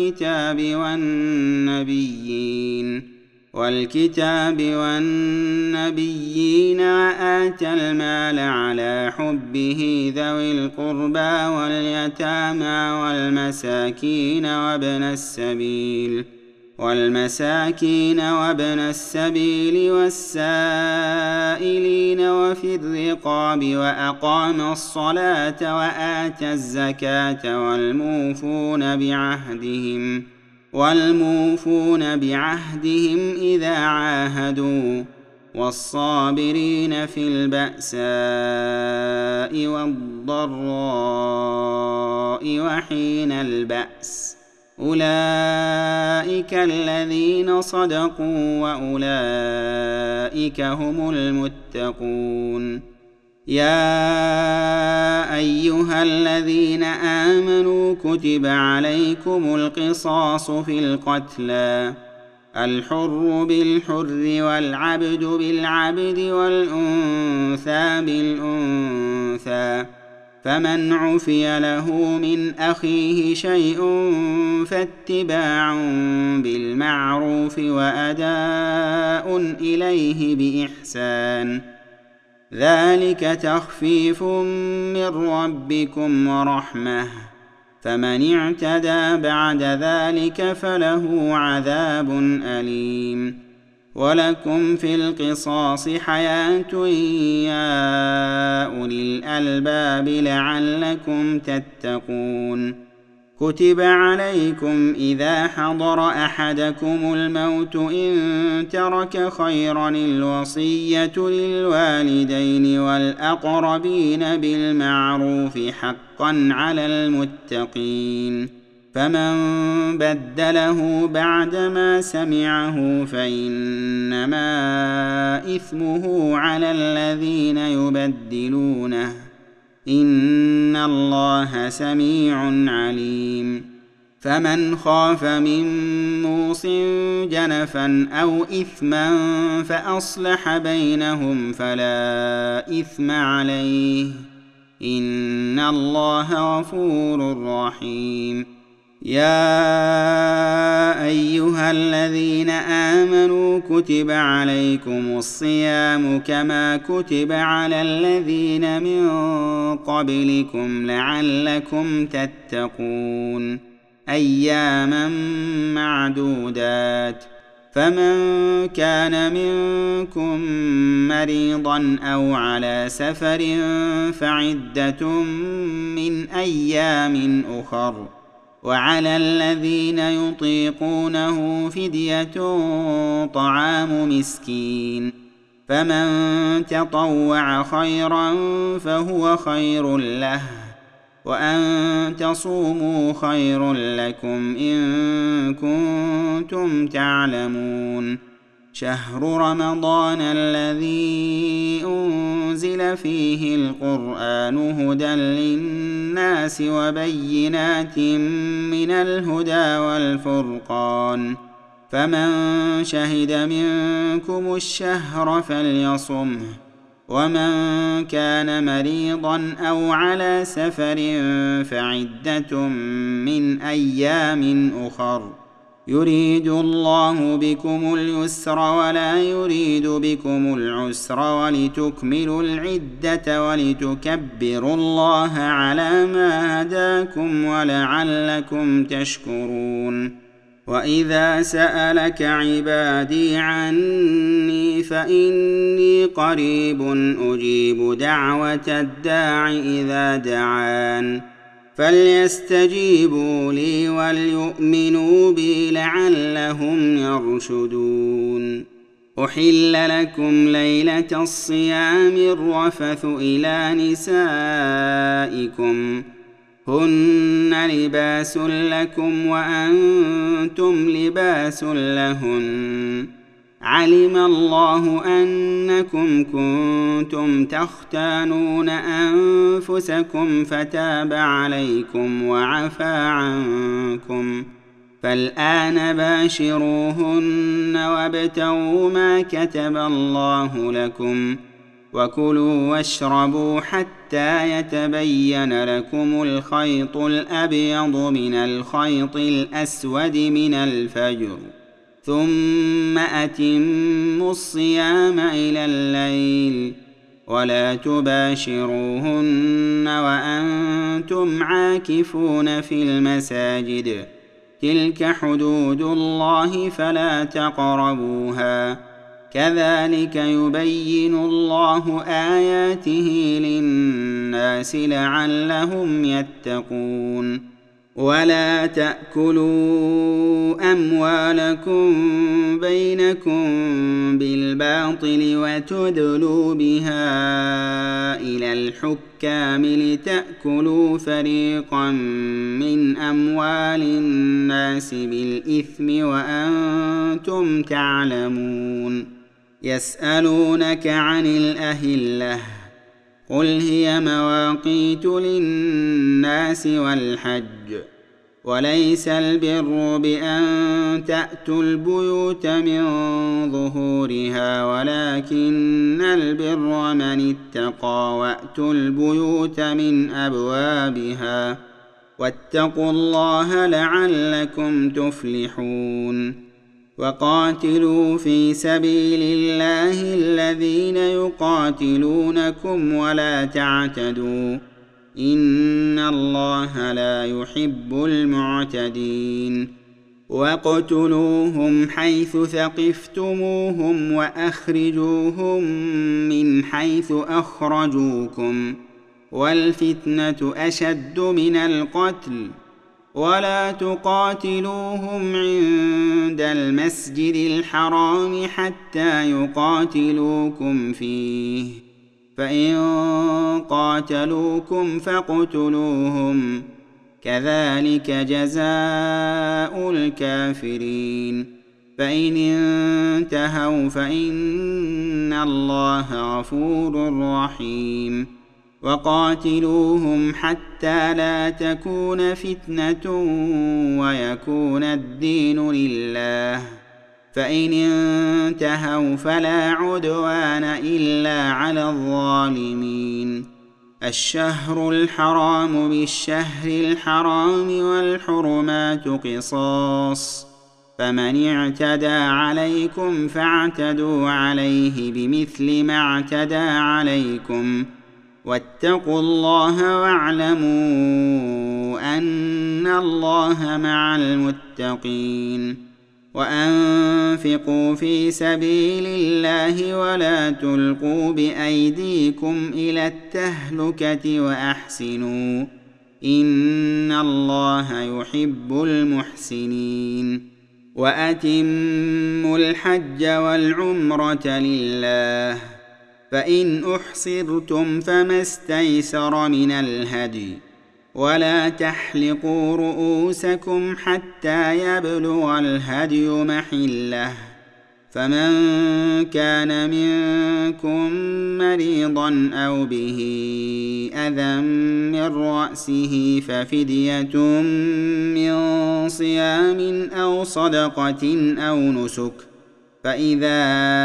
A: والكتاب والنبيين وآتى المال على حبه ذوي القربى واليتامى والمساكين وابن السبيل والسائلين وفي الرقاب وأقام الصلاة وآتى الزكاة والموفون بعهدهم إذا عاهدوا والصابرين في البأساء والضراء وحين البأس أولئك الذين صدقوا وأولئك هم المتقون يا أيها الذين آمنوا كتب عليكم القصاص في القتلى الحر بالحر والعبد بالعبد والأنثى بالأنثى فمن عفي له من أخيه شيء فاتباع بالمعروف وأداء إليه بإحسان ذلك تخفيف من ربكم ورحمة فمن اعتدى بعد ذلك فله عذاب أليم ولكم في القصاص حياة يا أولي الألباب لعلكم تتقون كتب عليكم إذا حضر أحدكم الموت إن ترك خيرا الوصية للوالدين والأقربين بالمعروف حقا على المتقين فمن بدله بعدما سمعه فإنما إثمه على الذين يبدلونه إن الله سميع عليم فمن خاف من موص جنفا أو إثما فأصلح بينهم فلا إثم عليه إن الله غفور رحيم. يا أيها الذين آمنوا كتب عليكم الصيام كما كتب على الذين من قبلكم لعلكم تتقون أياما معدودات. فمن كان منكم مريضا أو على سفر فعدة من أيام أخر، وعلى الذين يطيقونه فدية طعام مسكين، فمن تطوع خيرا فهو خير له، وأن تصوموا خير لكم إن كنتم تعلمون. شهر رمضان الذي أنزل فيه القرآن هدى للناس وبينات من الهدى والفرقان، فمن شهد منكم الشهر فليصمه، ومن كان مريضا أو على سفر فعدة من أيام أخر، يريد الله بكم اليسر ولا يريد بكم العسر ولتكملوا العدة ولتكبروا الله على ما هداكم ولعلكم تشكرون. وإذا سألك عبادي عني فإني قريب أجيب دعوة الداع إذا دعان، فليستجيبوا لي وليؤمنوا بي لعلهم يرشدون. أحل لكم ليلة الصيام الرفث إلى نسائكم هن لباس لكم وأنتم لباس لهن، علم الله أنكم كنتم تختانون أنفسكم فتاب عليكم وعفى عنكم، فالآن باشروهن وابتغوا ما كتب الله لكم، وكلوا واشربوا حتى يتبين لكم الخيط الأبيض من الخيط الأسود من الفجر، ثم أتموا الصيام إلى الليل، ولا تباشروهن وأنتم عاكفون في المساجد، تلك حدود الله فلا تقربوها، كذلك يبين الله آياته للناس لعلهم يتقون. ولا تأكلوا أموالكم بينكم بالباطل وتدلوا بها إلى الحكام لتأكلوا فريقا من أموال الناس بالإثم وأنتم تعلمون. يسألونك عن الأهلة قل هي مواقيت للناس والحج، وليس البر بأن تأتوا البيوت من ظهورها ولكن البر من اتقى وأتوا البيوت من أبوابها، واتقوا الله لعلكم تفلحون. وقاتلوا في سبيل الله الذين يقاتلونكم ولا تعتدوا إن الله لا يحب المعتدين. واقتلوهم حيث ثقفتموهم وأخرجوهم من حيث أخرجوكم، والفتنة أشد من القتل، ولا تقاتلوهم عند المسجد الحرام حتى يقاتلوكم فيه، فإن قاتلوكم فاقتلوهم، كذلك جزاء الكافرين. فإن انتهوا فإن الله غفور رحيم. وقاتلوهم حتى لا تكون فتنة ويكون الدين لله، فإن انتهوا فلا عدوان إلا على الظالمين. الشهر الحرام بالشهر الحرام والحرمات قصاص، فمن اعتدى عليكم فاعتدوا عليه بمثل ما اعتدى عليكم، واتقوا الله واعلموا أن الله مع المتقين. وأنفقوا في سبيل الله ولا تلقوا بأيديكم إلى التهلكة وأحسنوا إن الله يحب المحسنين. وأتموا الحج والعمرة لله، فإن أحصرتم فما استيسر من الهدي، ولا تحلقوا رؤوسكم حتى يبلغ الهدي محله، فمن كان منكم مريضا أو به أذى من رأسه ففدية من صيام أو صدقة أو نسك، فإذا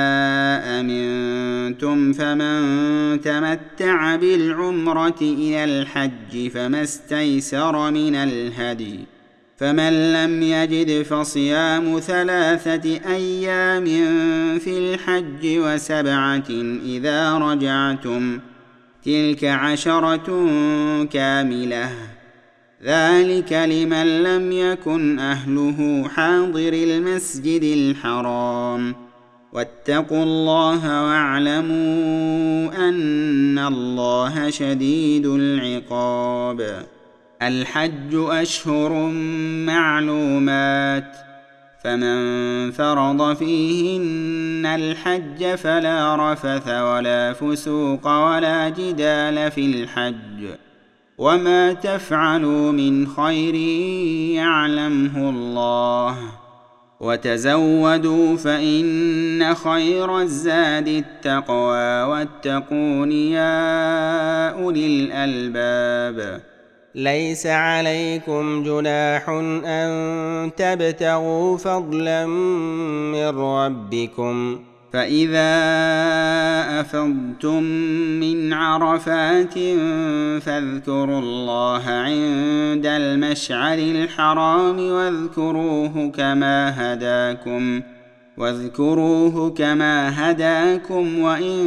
A: أمنتم فمن تمتع بالعمرة إلى الحج فما استيسر من الهدي، فمن لم يجد فصيام 3 أيام في الحج و7 إذا رجعتم، تلك 10 كاملة، ذلك لمن لم يكن أهله حاضر المسجد الحرام. واتقوا الله واعلموا أن الله شديد العقاب. الحج أشهر معلومات، فمن فرض فيهن الحج فلا رفث ولا فسوق ولا جدال في الحج، وما تفعلوا من خير يعلمه الله، وتزودوا فإن خير الزاد التقوى واتقون يا أولي الألباب.
B: ليس عليكم جناح أن تبتغوا فضلا من ربكم،
A: فإذا أفضتم من عرفات فاذكروا الله عند المشعر الحرام واذكروه كما هداكم وإن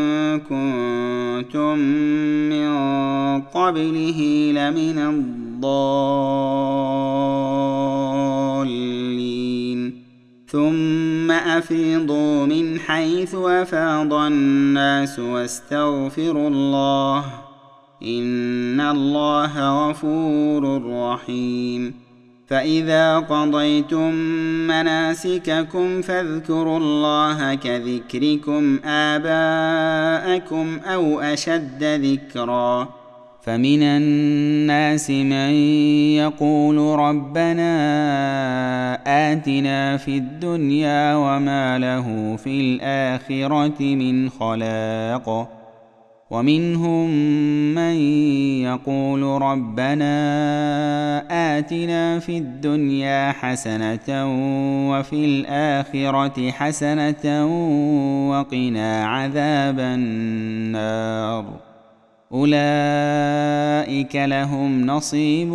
A: كنتم من قبله لمن الضالين. ثم أفيضوا من حيث أفاض الناس واستغفروا الله إن الله غفور رحيم. فإذا قضيتم مناسككم فاذكروا الله كذكركم آباءكم أو أشد ذكرا، فمن الناس من يقول ربنا آتنا في الدنيا وما له في الآخرة من خلاق، ومنهم من يقول ربنا آتنا في الدنيا حسنة وفي الآخرة حسنة وقنا عذاب النار. أولئك لهم نصيب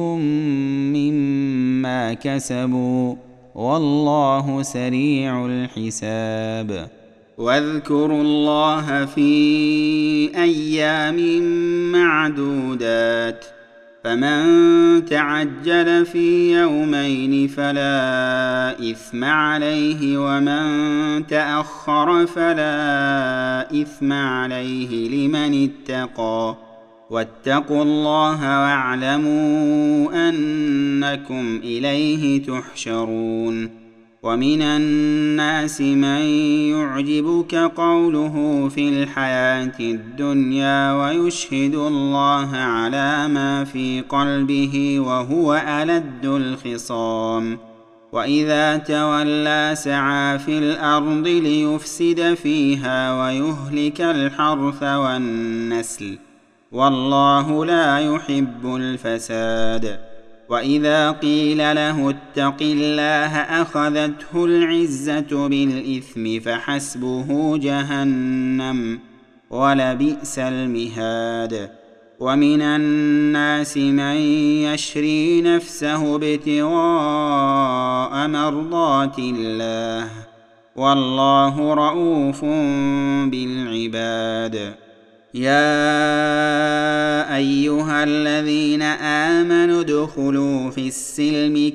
A: مما كسبوا والله سريع الحساب. واذكروا الله في أيام معدودات، فمن تعجل في يومين فلا إثم عليه، ومن تأخر فلا إثم عليه لمن اتقى، واتقوا الله واعلموا أنكم إليه تحشرون. ومن الناس من يعجبك قوله في الحياة الدنيا ويشهد الله على ما في قلبه وهو ألد الخصام، وإذا تولى سعى في الأرض ليفسد فيها ويهلك الحرث والنسل، والله لا يحب الفساد. وإذا قيل له اتق الله أخذته العزة بالإثم فحسبه جهنم ولبئس المهاد. ومن الناس من يشري نفسه ابتغاء مرضات الله والله رءوف بالعباد. يا أيها الذين آمنوا ادخلوا في السلم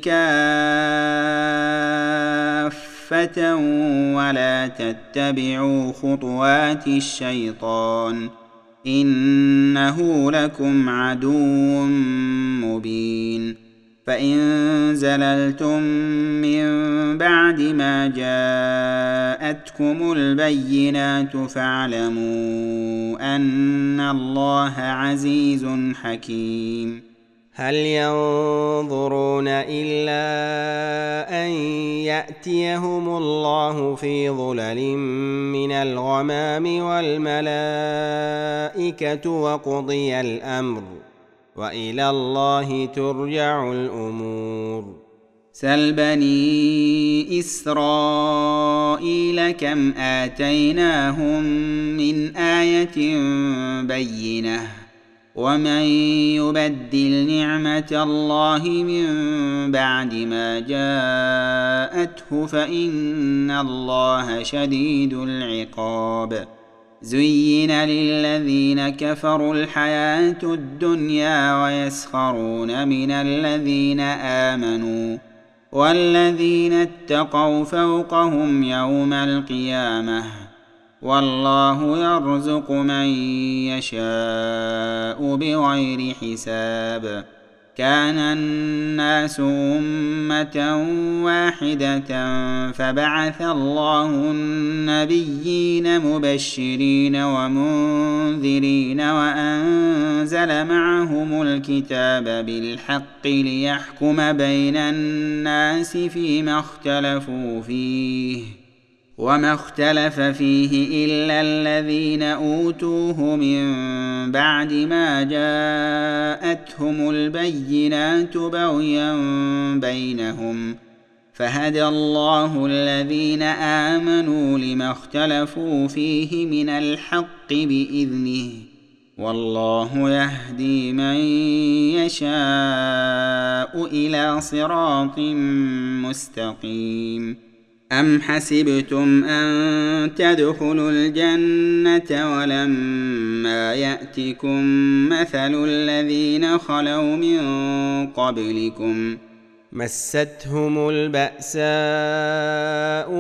A: كافة ولا تتبعوا خطوات الشيطان إنه لكم عدو مبين. فإن زللتم من بعد ما جاءتكم البينات فاعلموا أن الله عزيز حكيم.
B: هل ينظرون إلا أن يأتيهم الله في ظلل من الغمام والملائكة وقضي الأمر وإلى الله ترجع الأمور.
A: سل بني إسرائيل كم آتيناهم من آية بينة ومن يبدل نعمة الله من بعد ما جاءته فإن الله شديد العقاب. زين للذين كفروا الحياة الدنيا ويسخرون من الذين آمنوا والذين اتقوا فوقهم يوم القيامة والله يرزق من يشاء بغير حساب. كان الناس أمة واحدة فبعث الله النبيين مبشرين ومنذرين وأنزل معهم الكتاب بالحق ليحكم بين الناس فيما اختلفوا فيه وما اختلف فيه إلا الذين أوتوه من بعد ما جاءتهم البينات بغيا بينهم فهدى الله الذين آمنوا لما اختلفوا فيه من الحق بإذنه والله يهدي من يشاء إلى صراط مستقيم. أم حسبتم أن تدخلوا الجنة ولما يأتكم مثل الذين خلوا من قبلكم
B: مستهم البأساء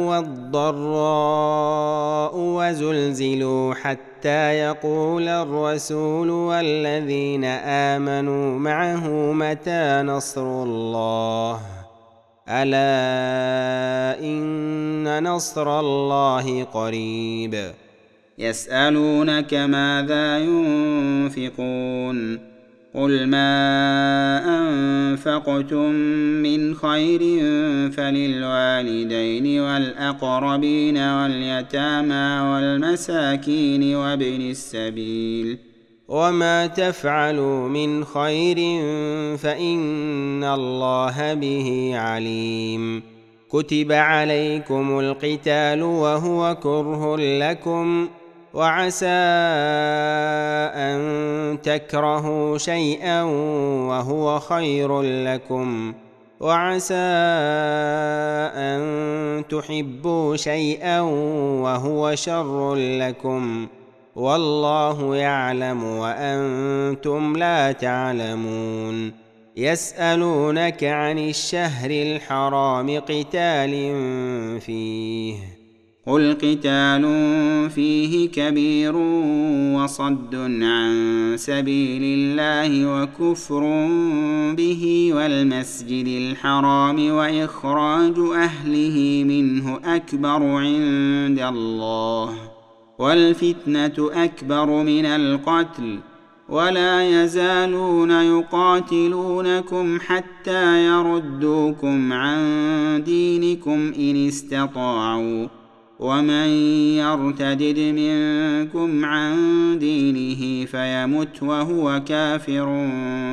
B: والضراء وزلزلوا حتى يقول الرسول والذين آمنوا معه متى نصر الله ألا إن نصر الله قريب.
A: يسألونك ماذا ينفقون قل ما أنفقتم من خير فللوالدين والأقربين واليتامى والمساكين وابن السبيل
B: وما تفعلوا من خير فإن الله به عليم. كتب عليكم القتال وهو كره لكم وعسى أن تكرهوا شيئا وهو خير لكم وعسى أن تحبوا شيئا وهو شر لكم والله يعلم وأنتم لا تعلمون. يسألونك عن الشهر الحرام قتال فيه
A: قل قتال فيه كبير وصد عن سبيل الله وكفر به والمسجد الحرام وإخراج أهله منه أكبر عند الله والفتنة أكبر من القتل ولا يزالون يقاتلونكم حتى يردوكم عن دينكم إن استطاعوا ومن يرتدد منكم عن دينه فيمت وهو كافر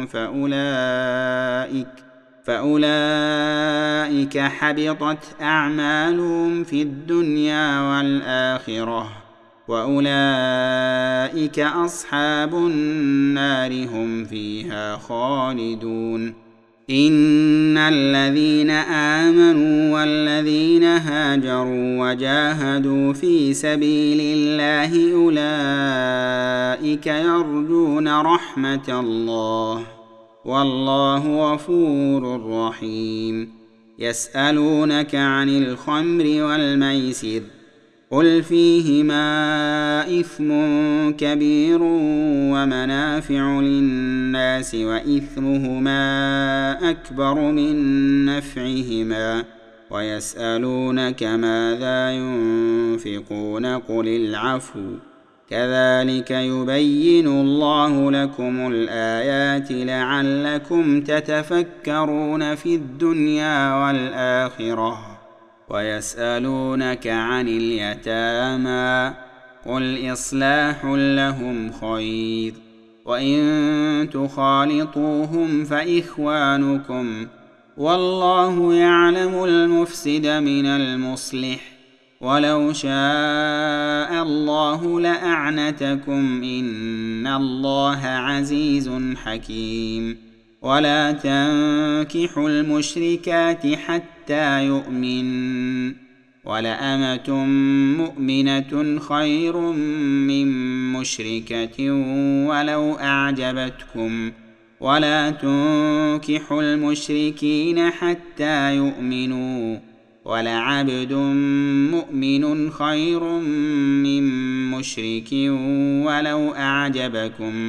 A: فأولئك حبطت أعمالهم في الدنيا والآخرة وأولئك أصحاب النار هم فيها خالدون. إن الذين آمنوا والذين هاجروا وجاهدوا في سبيل الله أولئك يرجون رحمة الله والله غفور رحيم. يسألونك عن الخمر والميسر قل فيهما إثم كبير ومنافع للناس وإثمهما أكبر من نفعهما ويسألونك ماذا ينفقون قل العفو كذلك يبين الله لكم الآيات لعلكم تتفكرون في الدنيا والآخرة. ويسألونك عن اليتامى قل إصلاح لهم خير وإن تخالطوهم فإخوانكم والله يعلم المفسد من المصلح ولو شاء الله لأعنتكم إن الله عزيز حكيم. ولا تنكحوا المشركات حتى يؤمن ولأمة مؤمنة خير من مشركة ولو أعجبتكم ولا تنكحوا المشركين حتى يؤمنوا ولعبد مؤمن خير من مشرك ولو أعجبكم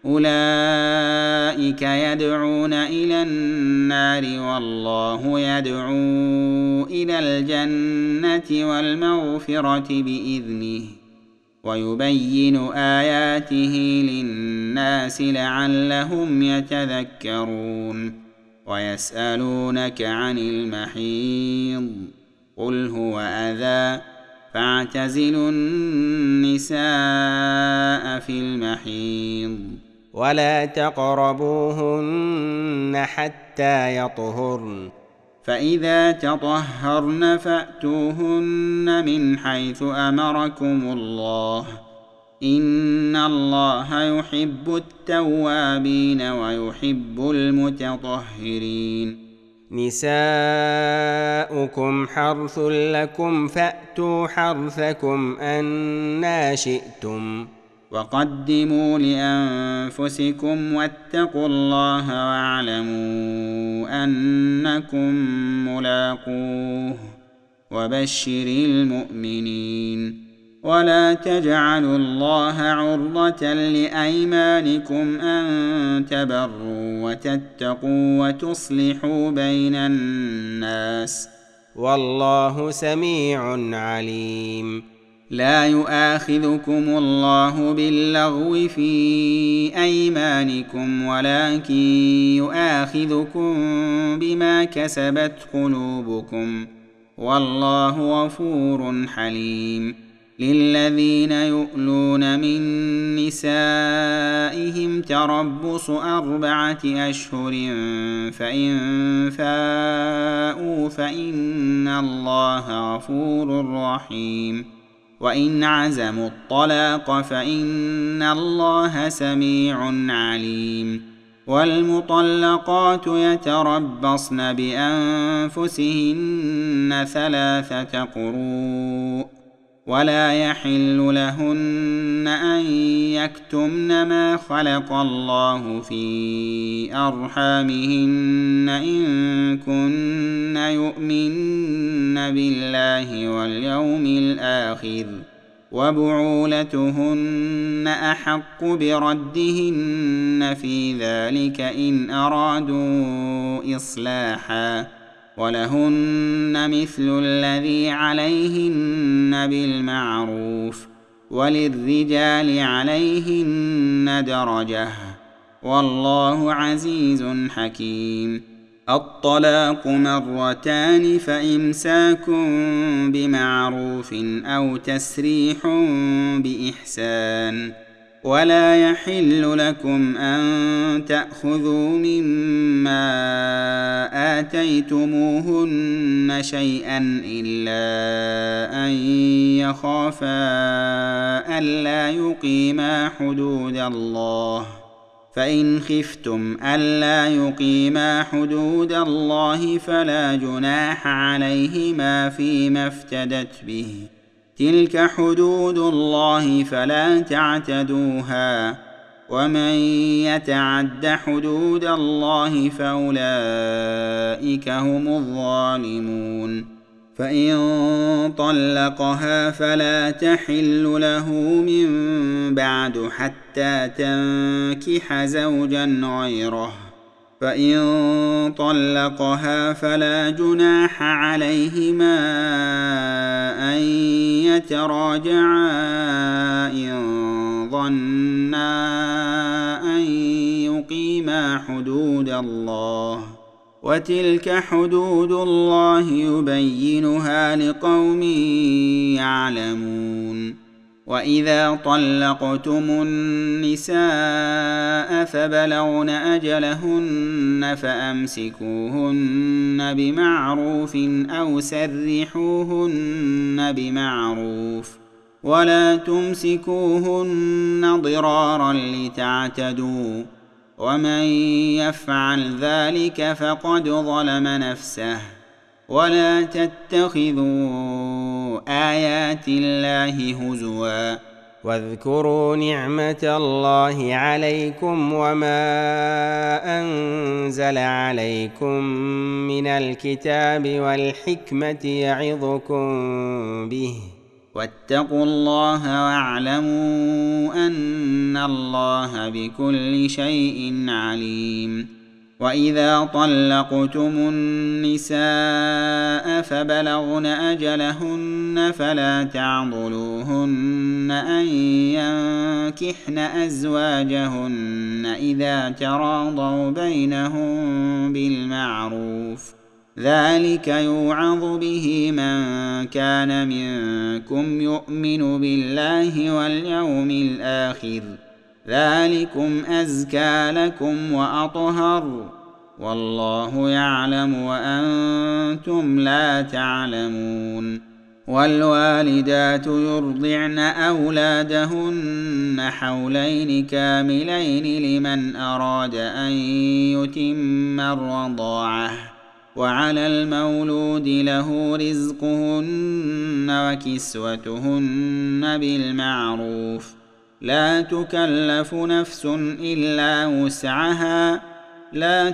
A: أولئك يدعون إلى النار والله يدعو إلى الجنة والمغفرة بإذنه ويبين آياته للناس لعلهم يتذكرون. ويسألونك عن المحيض قل هو أذى فاعتزلوا النساء في المحيض
B: ولا تقربوهن حتى يطهرن
A: فإذا تطهرن فأتوهن من حيث أمركم الله إن الله يحب التوابين ويحب المتطهرين.
B: نساؤكم حرث لكم فأتوا حرثكم أنى شئتم
A: وقدموا لأنفسكم واتقوا الله واعلموا أنكم ملاقوه وبشر المؤمنين. ولا تجعلوا الله عرضة لأيمانكم أن تبروا وتتقوا وتصلحوا بين الناس
B: والله سميع عليم.
A: لا يؤاخذكم الله باللغو في أيمانكم ولكن يؤاخذكم بما كسبت قلوبكم والله غفور حليم. للذين يؤلون من نسائهم تربص 4 أشهر فإن فاءوا فإن الله غفور رحيم. وإن عزموا الطلاق فإن الله سميع عليم. والمطلقات يتربصن بأنفسهن 3 قروء ولا يحل لهن أن يكتمن ما خلق الله في أرحامهن إن كن يؤمن بالله واليوم الآخر وبعولتهن أحق بردهن في ذلك إن أرادوا إصلاحا ولهن مثل الذي عليهن بالمعروف وللرجال عليهن درجة والله عزيز حكيم. الطلاق 2 فإمساك بمعروف أو تسريح بإحسان ولا يحل لكم أن تأخذوا مما آتيتموهن شيئا إلا أن يخافا ألا يقيما حدود الله، فإن خفتم ألا يقيما حدود الله فلا جناح عليهما فيما افتدت به، تلك حدود الله فلا تعتدوها، ومن يتعد حدود الله فأولئك هم الظالمون. فإن طلقها فلا تحل له من بعد حتى تنكح زوجا غيره، فإن طلقها فلا جناح عليهما أن يتراجعا إن ظنا أن يقيما حدود الله، وتلك حدود الله يبينها لقوم يعلمون. وإذا طلقتم النساء فبلغن أجلهن فأمسكوهن بمعروف أو سرحوهن بمعروف، ولا تمسكوهن ضرارا لتعتدوا، ومن يفعل ذلك فقد ظلم نفسه. ولا تتخذوا آيات الله هزوا،
B: واذكروا نعمة الله عليكم وما أنزل عليكم من الكتاب والحكمة يعظكم به،
A: واتقوا الله واعلموا أن الله بكل شيء عليم. وإذا طلقتم النساء فبلغن أجلهن فلا تعضلوهن أن ينكحن أزواجهن إذا تراضوا بينهم بالمعروف، ذلك يوعظ به من كان منكم يؤمن بالله واليوم الآخر، ذلكم أزكى لكم وأطهر، والله يعلم وأنتم لا تعلمون. والوالدات يرضعن أولادهن حولين كاملين لمن أراد أن يتم الرضاعة، وعلى المولود له رزقهن وكسوتهن بالمعروف، لا تكلف نفس إلا وسعها، لا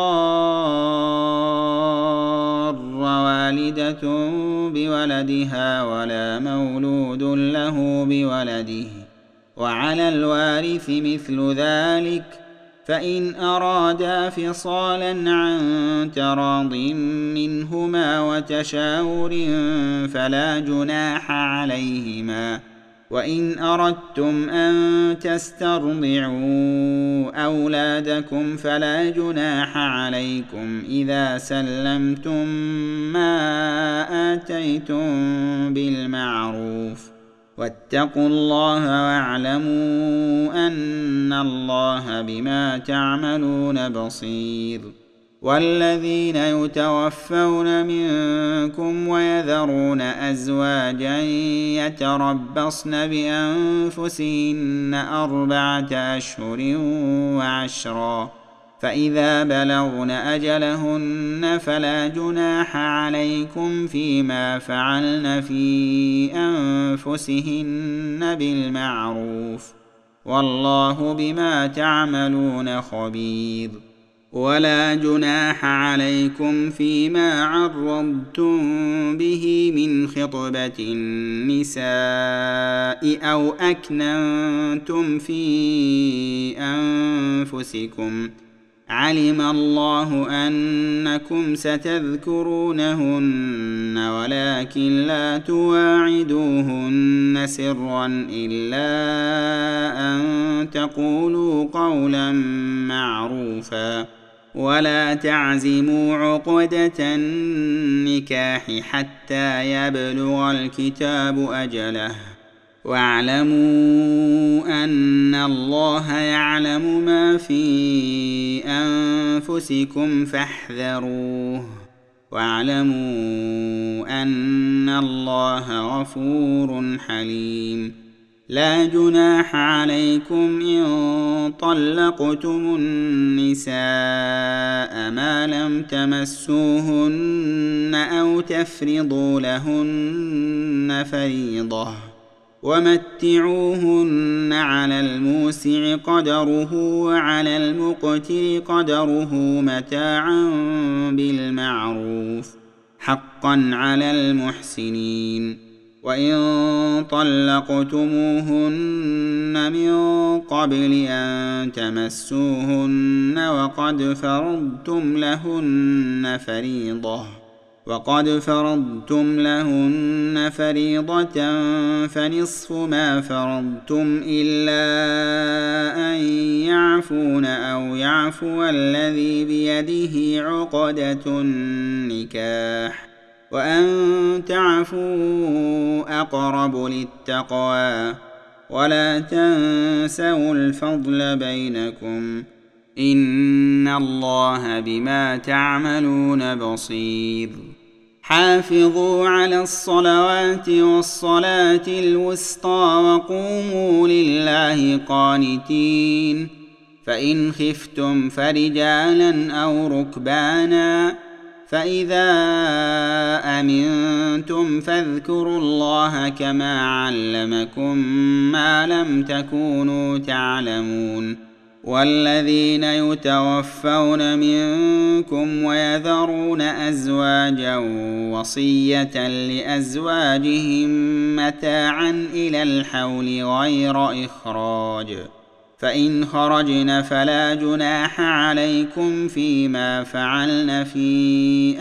A: تضار والدة بولدها ولا مولود له بولده، وعلى الوارث مثل ذلك، فإن أرادا فصالا عن تراض منهما وتشاور فلا جناح عليهما. وإن أردتم أن تسترضعوا أولادكم فلا جناح عليكم إذا سلمتم ما آتيتم بالمعروف، واتقوا الله واعلموا أن الله بما تعملون بصير. والذين يتوفون منكم ويذرون أزواجا يتربصن بأنفسهن 4 أشهر و10، فإذا بلغن أجلهن فلا جناح عليكم فيما فعلن في أنفسهن بالمعروف، والله بما تعملون خبير. ولا جناح عليكم فيما عرضتم به من خطبة النساء أو أكننتم في أنفسكم، علم الله أنكم ستذكرونهن ولكن لا تواعدوهن سرا إلا أن تقولوا قولا معروفا، ولا تعزموا عقدة النكاح حتى يبلغ الكتاب أجله، واعلموا أن الله يعلم ما في أنفسكم فاحذروه واعلموا أن الله غفور حليم. لا جناح عليكم إن طلقتم النساء ما لم تمسوهن أو تفرضوا لهن فريضة ومتعوهن على الموسع قدره وعلى المقتر قدره متاعا بالمعروف حقا على المحسنين. وإن طلقتموهن من قبل أن تمسوهن وقد فرضتم لهن فريضة فنصف ما فرضتم إلا أن يعفون أو يعفو الذي بيده عقدة النكاح وأن تعفوا أقرب للتقوى ولا تنسوا الفضل بينكم إن الله بما تعملون بصير. حافظوا على الصلوات والصلاة الوسطى وقوموا لله قانتين. فإن خفتم فرجالا أو ركبانا فإذا أمنتم فاذكروا الله كما علمكم ما لم تكونوا تعلمون. والذين يتوفون منكم ويذرون أزواجا وصية لأزواجهم متاعا إلى الحول غير إخراج فإن خرجن فلا جناح عليكم فيما فعلن في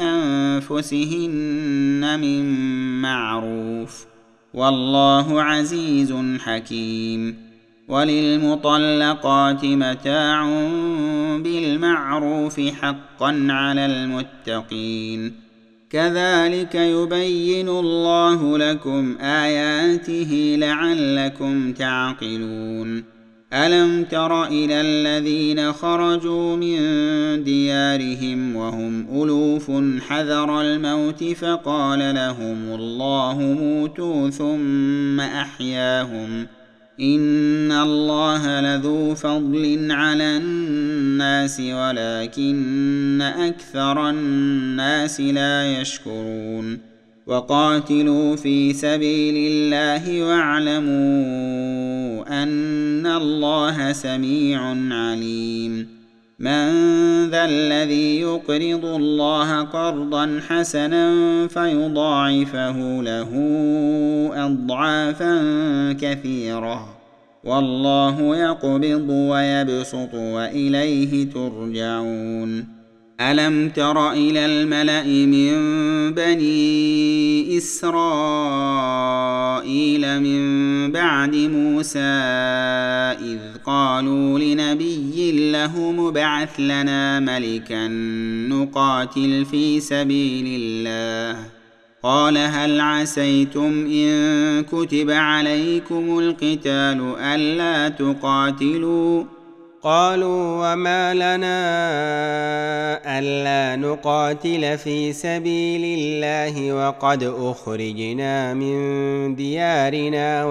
A: أنفسهن من معروف والله عزيز حكيم. وللمطلقات متاع بالمعروف حقا على المتقين. كذلك يبين الله لكم آياته لعلكم تعقلون. ألم تر إلى الذين خرجوا من ديارهم وهم ألوف حذر الموت فقال لهم الله موتوا ثم أحياهم إن الله لذو فضل على الناس ولكن أكثر الناس لا يشكرون. وقاتلوا في سبيل الله واعلموا أن الله سميع عليم. من ذا الذي يقرض الله قرضا حسنا فيضاعفه له أضعافا كثيرة والله يقبض ويبسط وإليه ترجعون. ألم تر إلى الملأ من بني إسرائيل من بعد موسى إذ قالوا لنبي له مبعث لنا ملكا نقاتل في سبيل الله قال هل عسيتم إن كتب عليكم القتال ألا تقاتلوا
B: قالوا وما لنا ألا نقاتل في سبيل الله وقد أخرجنا من ديارنا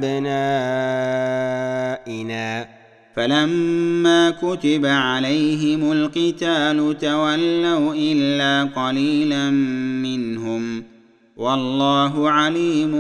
B: وأبنائنا
A: فلما كتب عليهم القتال تولوا إلا قليلا منهم والله عليم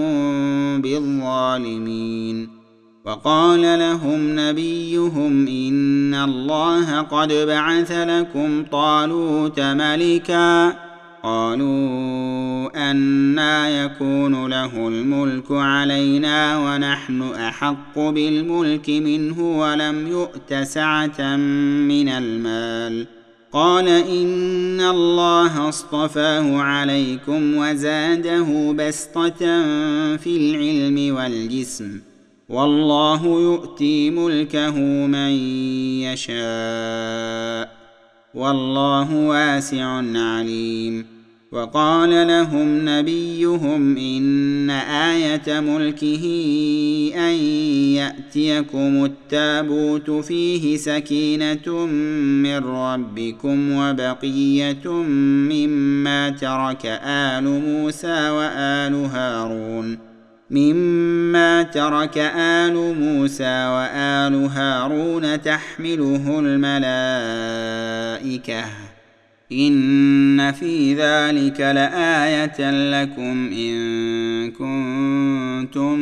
A: بالظالمين. وقال لهم نبيهم إن الله قد بعث لكم طالوت ملكا قالوا أنى يكون له الملك علينا ونحن أحق بالملك منه ولم يؤت سعة من المال قال إن الله اصطفاه عليكم وزاده بسطة في العلم والجسم والله يؤتي ملكه من يشاء والله واسع عليم. وقال لهم نبيهم إن آية ملكه أن يأتيكم التابوت فيه سكينة من ربكم وبقية مما ترك آل موسى وآل هارون تحمله الملائكة إن في ذلك لآية لكم إن كنتم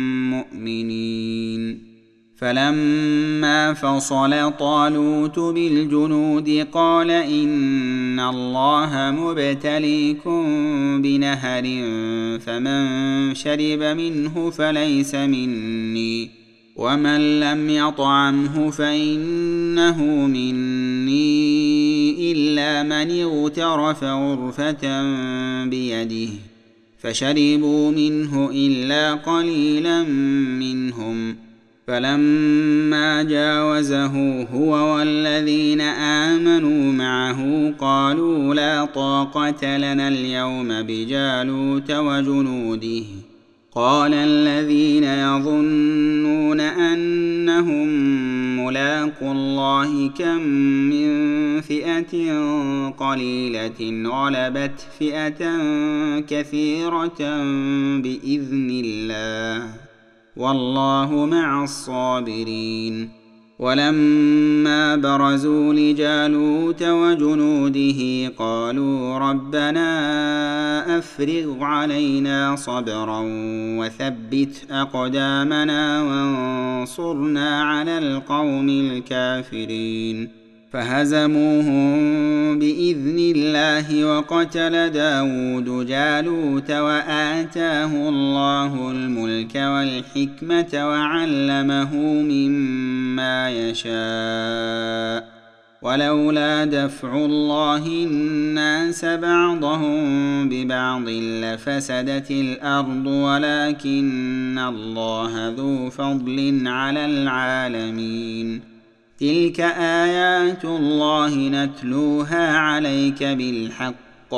A: مؤمنين فلما فصل طالوت بالجنود قال إن الله مبتليكم بنهر فمن شرب منه فليس مني ومن لم يطعمه فإنه مني إلا من اغترف غرفة بيده فشربوا منه إلا قليلا منهم فلما جاوزه هو والذين آمنوا معه قالوا لا طاقة لنا اليوم بجالوت وجنوده قال الذين يظنون أنهم ملاقو الله كم من فئة قليلة غلبت فئة كثيرة بإذن الله والله مع الصابرين ولما برزوا لجالوت وجنوده قالوا ربنا أفرغ علينا صبرا وثبت أقدامنا وانصرنا على القوم الكافرين فهزموهم بإذن الله وقتل داود جالوت وآتاه الله الملك والحكمة وعلمه مما يشاء ولولا دفع الله الناس بعضهم ببعض لفسدت الأرض ولكن الله ذو فضل على العالمين تلك آيات الله نتلوها عليك بالحق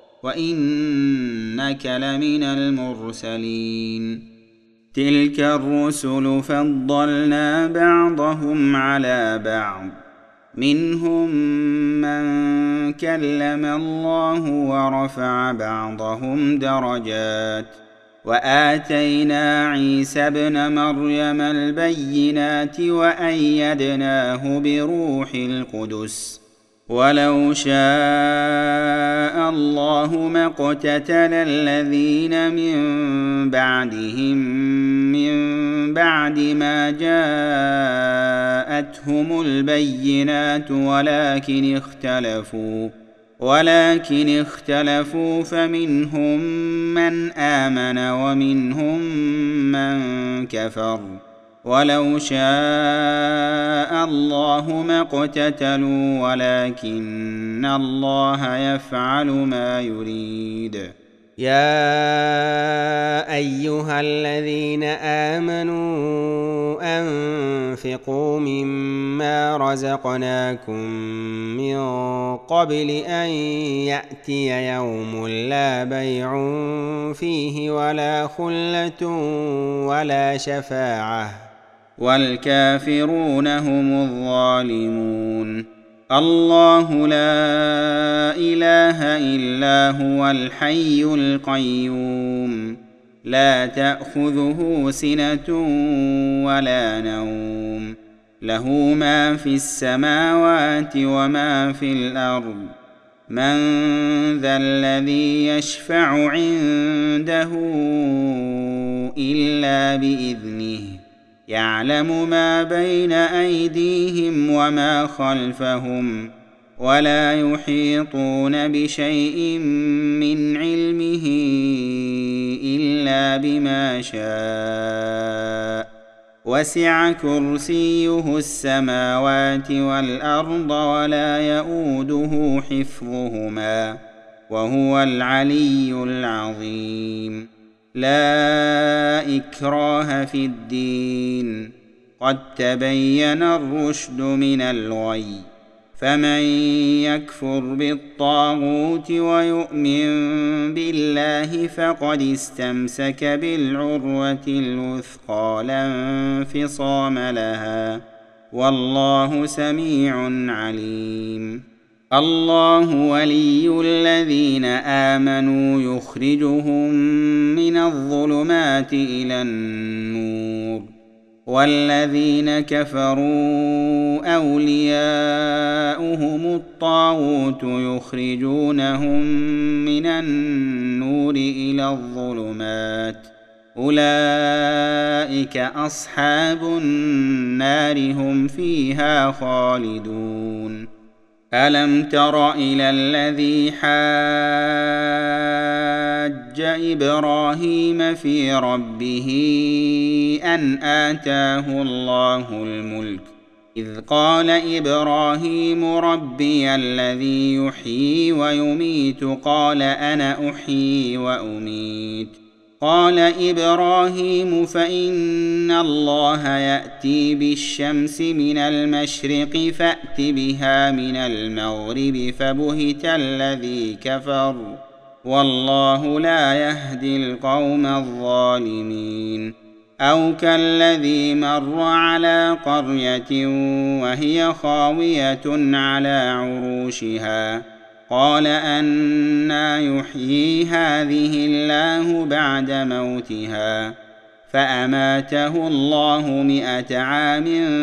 A: وإنك لمن المرسلين تلك الرسل فضلنا بعضهم على بعض منهم من كلم الله ورفع بعضهم درجات وآتينا عيسى ابن مريم البينات وأيدناه بروح القدس ولو شاء الله ما اقتتل الذين من بعدهم من بعد ما جاءتهم البينات ولكن اختلفوا فمنهم من آمن ومنهم من كفر ولو شاء الله ما اقتتلوا ولكن الله يفعل ما يريد
B: يا أيها الذين آمنوا أنفقوا مما رزقناكم من قبل أن يأتي يوم لا بيع فيه ولا خلة ولا شفاعة
A: والكافرون هم الظالمون الله لا إله إلا هو الحي القيوم لا تأخذه سنة ولا نوم له ما في السماوات وما في الأرض من ذا الذي يشفع عنده إلا بإذنه يعلم ما بين أيديهم وما خلفهم ولا يحيطون بشيء من علمه إلا بما شاء وسع كرسيه السماوات والأرض ولا يؤوده حفظهما وهو العلي العظيم لا إكراه في الدين قد تبين الرشد من الغي فمن يكفر بالطاغوت ويؤمن بالله فقد استمسك بالعروة الوثقى لا انفصام لها، والله سميع عليم. الله ولي الذين آمنوا يخرجهم من الظلمات إلى النور، والذين كفروا أولياؤهم الطاغوت يخرجونهم من النور إلى الظلمات، أولئك أصحاب النار هم فيها خالدون. ألم تر إلى الذي حاج إبراهيم في ربه أن آتاه الله الملك، إذ قال إبراهيم ربي الذي يحيي ويميت قال أنا أحيي وأميت. قال إبراهيم فإن الله يأتي بالشمس من المشرق فأت بها من المغرب فبهت الذي كفر، والله لا يهدي القوم الظالمين. أو كالذي مر على قرية وهي خاوية على عروشها قال أنى يحيي هذه الله بعد موتها، فأماته الله 100 عام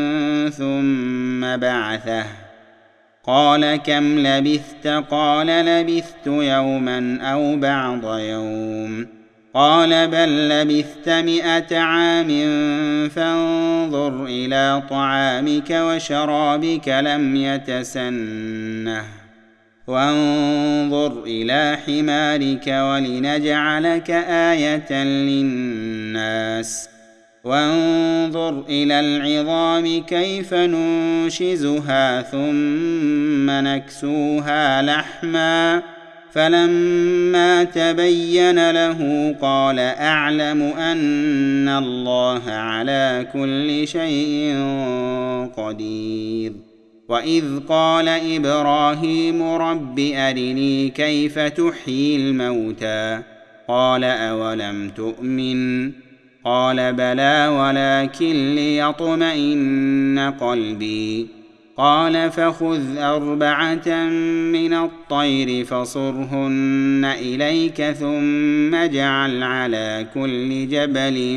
A: ثم بعثه، قال كم لبثت؟ قال لبثت يوما أو بعض يوم، قال بل لبثت 100 عام فانظر إلى طعامك وشرابك لم يتسنه، وانظر إلى حمارك ولنجعلك آية للناس، وانظر إلى العظام كيف ننشزها ثم نكسوها لحما، فلما تبين له قال أعلم أن الله على كل شيء قدير. وإذ قال إبراهيم رب أرني كيف تحيي الموتى، قال أولم تؤمن؟ قال بلى ولكن ليطمئن قلبي، قال فخذ 4 من الطير فصرهن إليك ثم اجعل على كل جبل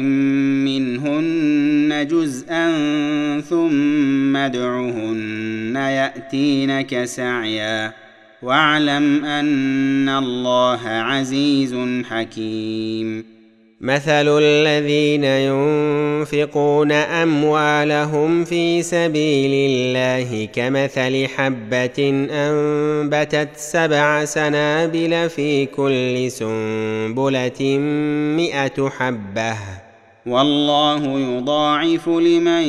A: منهن جزءا ثم ادعهن يأتينك سعيا، واعلم أن الله عزيز حكيم.
B: مثل الذين ينفقون أموالهم في سبيل الله كمثل حبة أنبتت 7 سنابل في كل سنبلة 100 حبة،
A: والله يضاعف لمن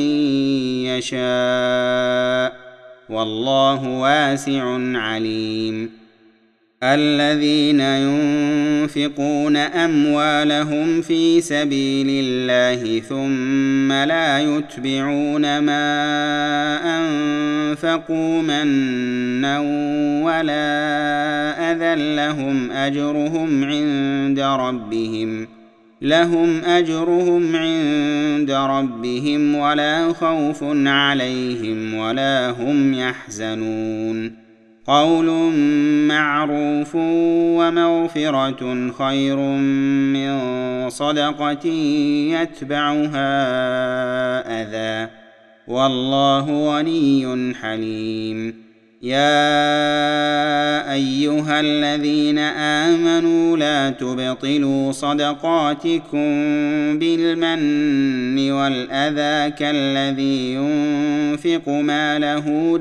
A: يشاء، والله واسع عليم. الذين ينفقون أموالهم في سبيل الله ثم لا يتبعون ما أنفقوا منا ولا أذى لهم أجرهم عند ربهم ولا خوف عليهم ولا هم يحزنون. قول معروف ومغفرة خير من صدقة يتبعها أذى، والله غني حليم. يا أيها الذين آمنوا لا تبطلوا صدقاتكم بالمن والأذى كالذي ينفق ماله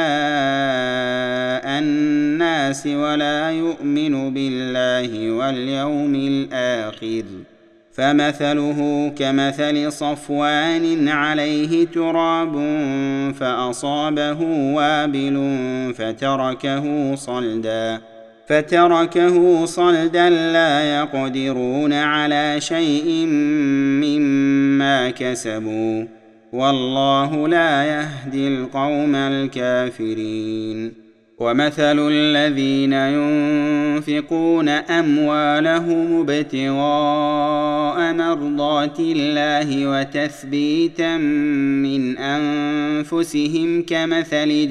A: رئاء الناس ولا يؤمن بالله واليوم الآخر، فمثله كمثل صفوان عليه تراب فأصابه وابل فتركه صلدا لا يقدرون على شيء مما كسبوا، والله لا يهدي القوم الكافرين. ومثل الذين ينفقون أموالهم ابتغاء مرضات الله وتثبيتا من أنفسهم كمثل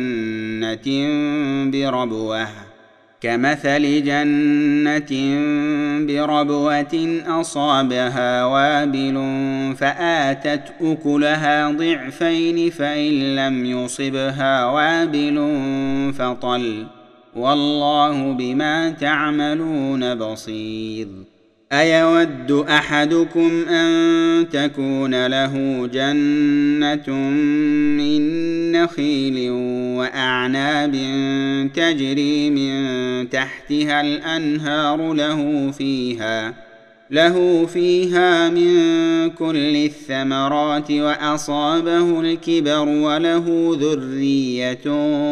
A: جنة بربوة أصابها وابل فآتت أكلها ضعفين فإن لم يصبها وابل فطل والله بما تعملون بصير. أيود أحدكم أن تكون له جنة من نخيل وأعناب تجري من تحتها الأنهار له فيها من كل الثمرات وأصابه الكبر وله ذرية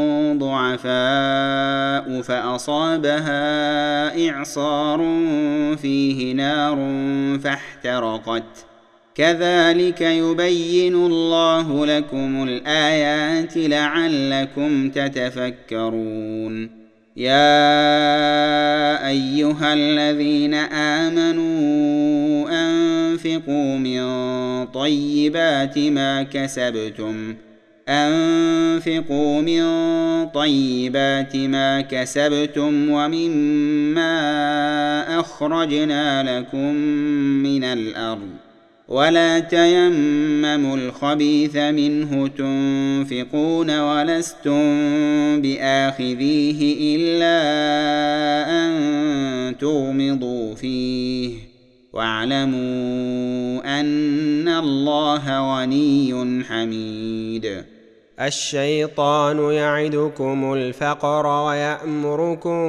A: ضعفاء فأصابها إعصار فيه نار فاحترقت كذلك يبين الله لكم الآيات لعلكم تتفكرون. يا أيها الذين آمنوا أنفقوا من طيبات ما كسبتم ومما أخرجنا لكم من الأرض ولا تيمموا الخبيث منه تنفقون ولستم بآخذيه إلا أن تغمضوا فيه واعلموا أن الله غني حميد.
B: الشيطان يعدكم الفقر ويأمركم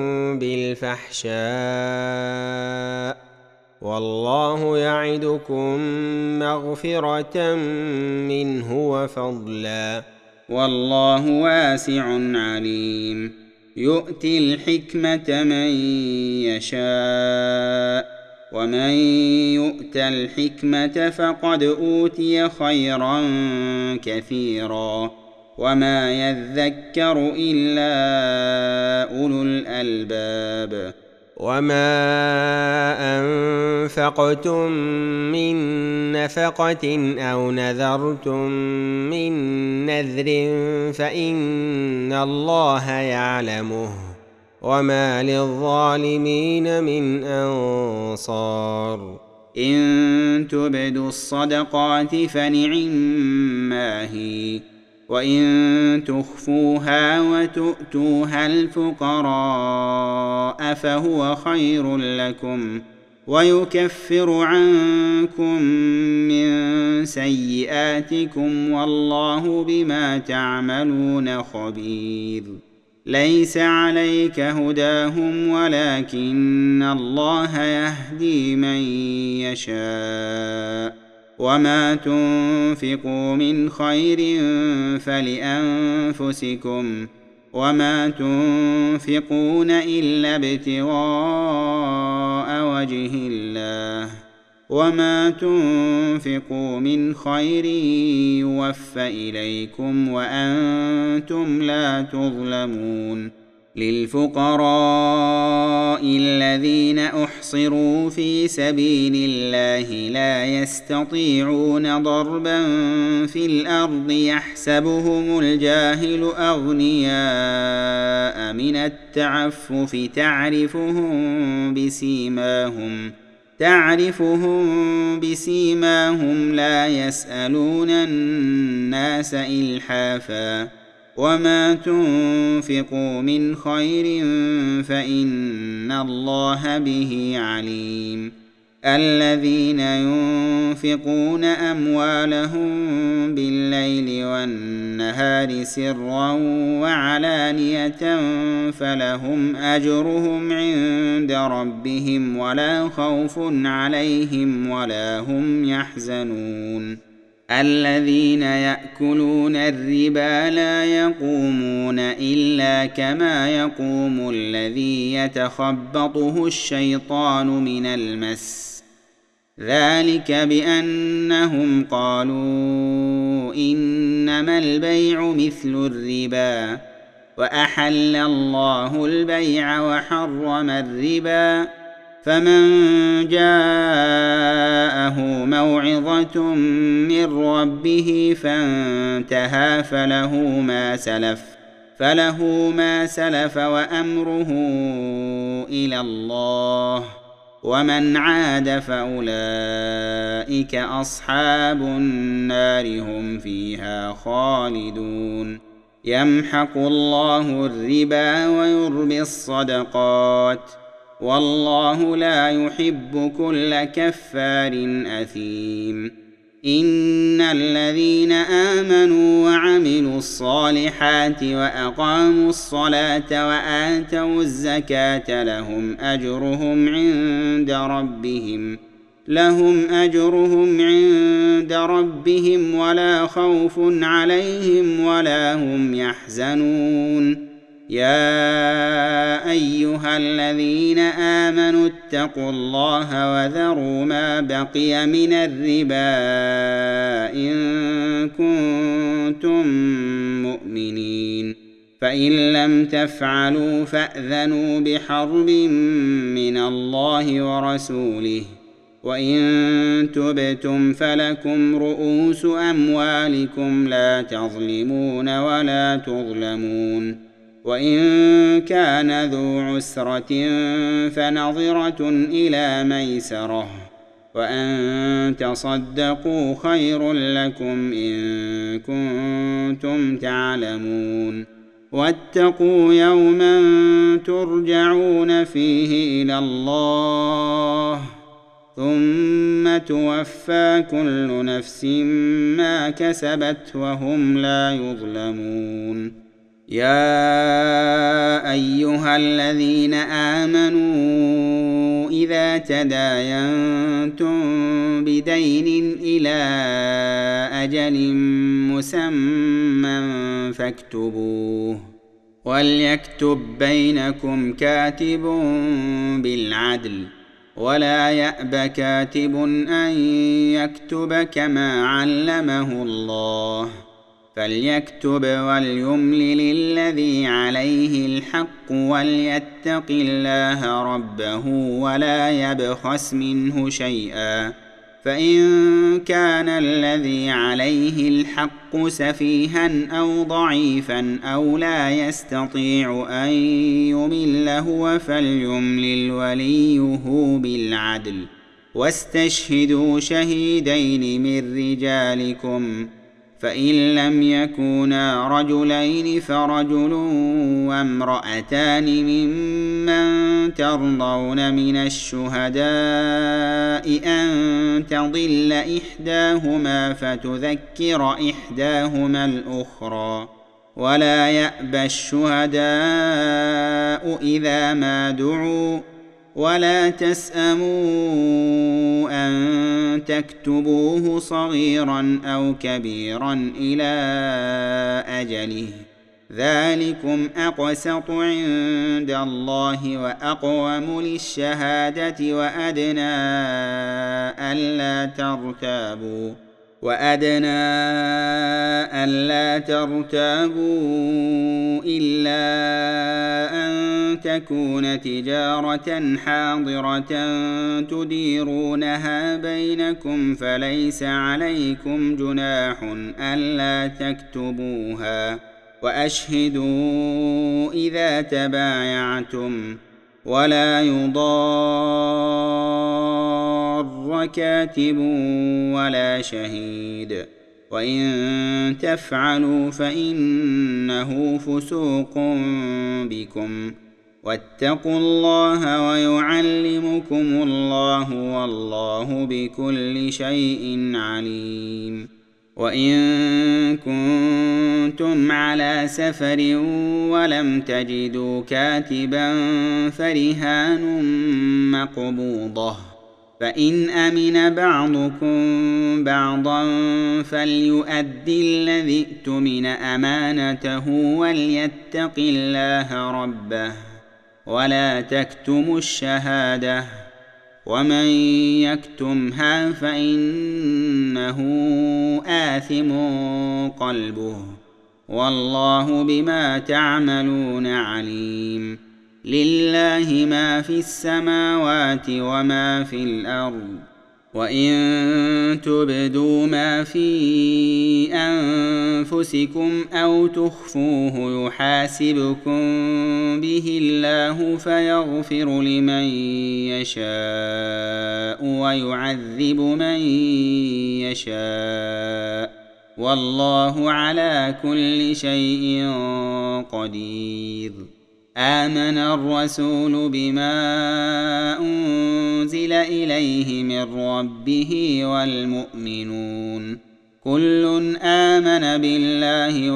B: بالفحشاء والله يعدكم مغفرة منه وفضلا
A: والله واسع عليم. يؤتي الحكمة من يشاء ومن يؤت الحكمة فقد أوتي خيرا كثيرا وما يذكر إلا أولو الألباب.
B: وما أنفقتم من نفقة أو نذرتم من نذر فإن الله يعلمه وما للظالمين من أنصار.
A: إن تبدوا الصدقات فنعما هي وإن تخفوها وتؤتوها الفقراء فهو خير لكم ويكفر عنكم من سيئاتكم والله بما تعملون خبير. ليس عليك هداهم ولكن الله يهدي من يشاء وما تنفقوا من خير فلأنفسكم وما تنفقون إلا ابتغاء وجه الله وما تنفقوا من خير يوفى إليكم وأنتم لا تظلمون. للفقراء الذين أحصروا في سبيل الله لا يستطيعون ضربا في الأرض يحسبهم الجاهل أغنياء من التعفف تعرفهم بسيماهم لا يسألون الناس إلحافا وما تنفقوا من خير فإن الله به عليم. الذين ينفقون أموالهم بالليل والنهار سرا وعلانية فلهم أجرهم عند ربهم ولا خوف عليهم ولا هم يحزنون. الذين يأكلون الربا لا يقومون إلا كما يقوم الذي يتخبطه الشيطان من المس ذلك بأنهم قالوا إنما البيع مثل الربا وأحل الله البيع وحرم الربا فمن جاءه موعظة من ربه فانتهى فله ما سلف وأمره إلى الله ومن عاد فأولئك أصحاب النار هم فيها خالدون يمحق الله الربا ويربي الصدقات والله لا يحب كل كفار أثيم إن الذين آمنوا وعملوا الصالحات وأقاموا الصلاة وآتوا الزكاة لهم أجرهم عند ربهم ولا خوف عليهم ولا هم يحزنون يا أيها الذين آمنوا اتقوا الله وذروا ما بقي من الربا إن كنتم مؤمنين فإن لم تفعلوا فأذنوا بحرب من الله ورسوله وإن تبتم فلكم رؤوس أموالكم لا تظلمون ولا تظلمون وإن كان ذو عسرة فنظرة إلى ميسرة وأن تصدقوا خير لكم إن كنتم تعلمون واتقوا يوما ترجعون فيه إلى الله ثم توفى كل نفس ما كسبت وهم لا يظلمون يا أيها الذين آمنوا إذا تداينتم بدين إلى أجل مسمى فاكتبوه وليكتب بينكم كاتب بالعدل ولا يأب كاتب أن يكتب كما علمه الله فليكتب وليملل الذي عليه الحق وليتق الله ربه ولا يبخس منه شيئا فإن كان الذي عليه الحق سفيها أو ضعيفا أو لا يستطيع أن يمل هو فليملل وليه بالعدل واستشهدوا شهيدين من رجالكم فإن لم يكونا رجلين فرجل وامرأتان ممن ترضون من الشهداء أن تضل إحداهما فتذكر إحداهما الأخرى ولا يأبى الشهداء إذا ما دعوا ولا تسأموا أن تكتبوه صغيرا أو كبيرا إلى أجله ذلكم أقسط عند الله وأقوم للشهادة وأدنى ألا ترتابوا إلا أن تكون تجارة حاضرة تديرونها بينكم فليس عليكم جناح ألا تكتبوها وأشهدوا إذا تبايعتم ولا يضار كاتب ولا شهيد وإن تفعلوا فإنه فسوق بكم واتقوا الله ويعلمكم الله والله بكل شيء عليم وإن كنتم على سفر ولم تجدوا كاتبا فرهان مقبوضة فإن أمن بعضكم بعضا فليؤدي الذي ائتمن أمانته وليتق الله ربه ولا تكتموا الشهادة ومن يكتمها فإنه آثم قلبه والله بما تعملون عليم. لله ما في السماوات وما في الأرض وإن تبدوا ما في أنفسكم أو تخفوه يحاسبكم به الله فيغفر لمن يشاء ويعذب من يشاء والله على كل شيء قدير. آمن الرسول بما أنزل إليه من ربه والمؤمنون كل آمن بالله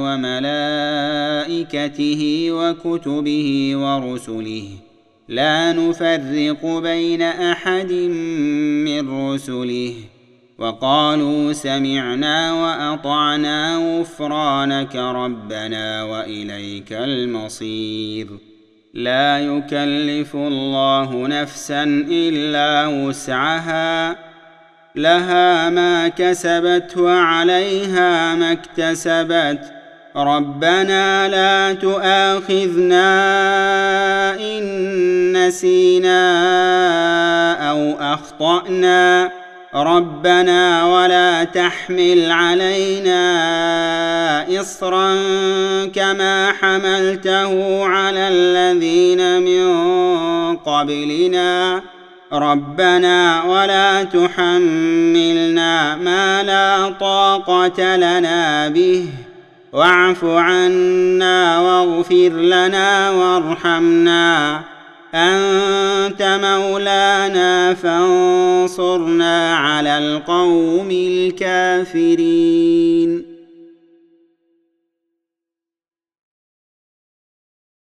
A: وملائكته وكتبه ورسله لا نفرق بين أحد من رسله وقالوا سمعنا وأطعنا غفرانك ربنا وإليك المصير. لا يكلف الله نفسا إلا وسعها لها ما كسبت وعليها ما اكتسبت ربنا لا تؤاخذنا إن نسينا أو أخطأنا ربنا ولا تحمل علينا إصرا كما حملته على الذين من قبلنا ربنا ولا تحملنا ما لا طاقة لنا به واعف عنا واغفر لنا وارحمنا أنت مولانا فانصرنا على القوم الكافرين.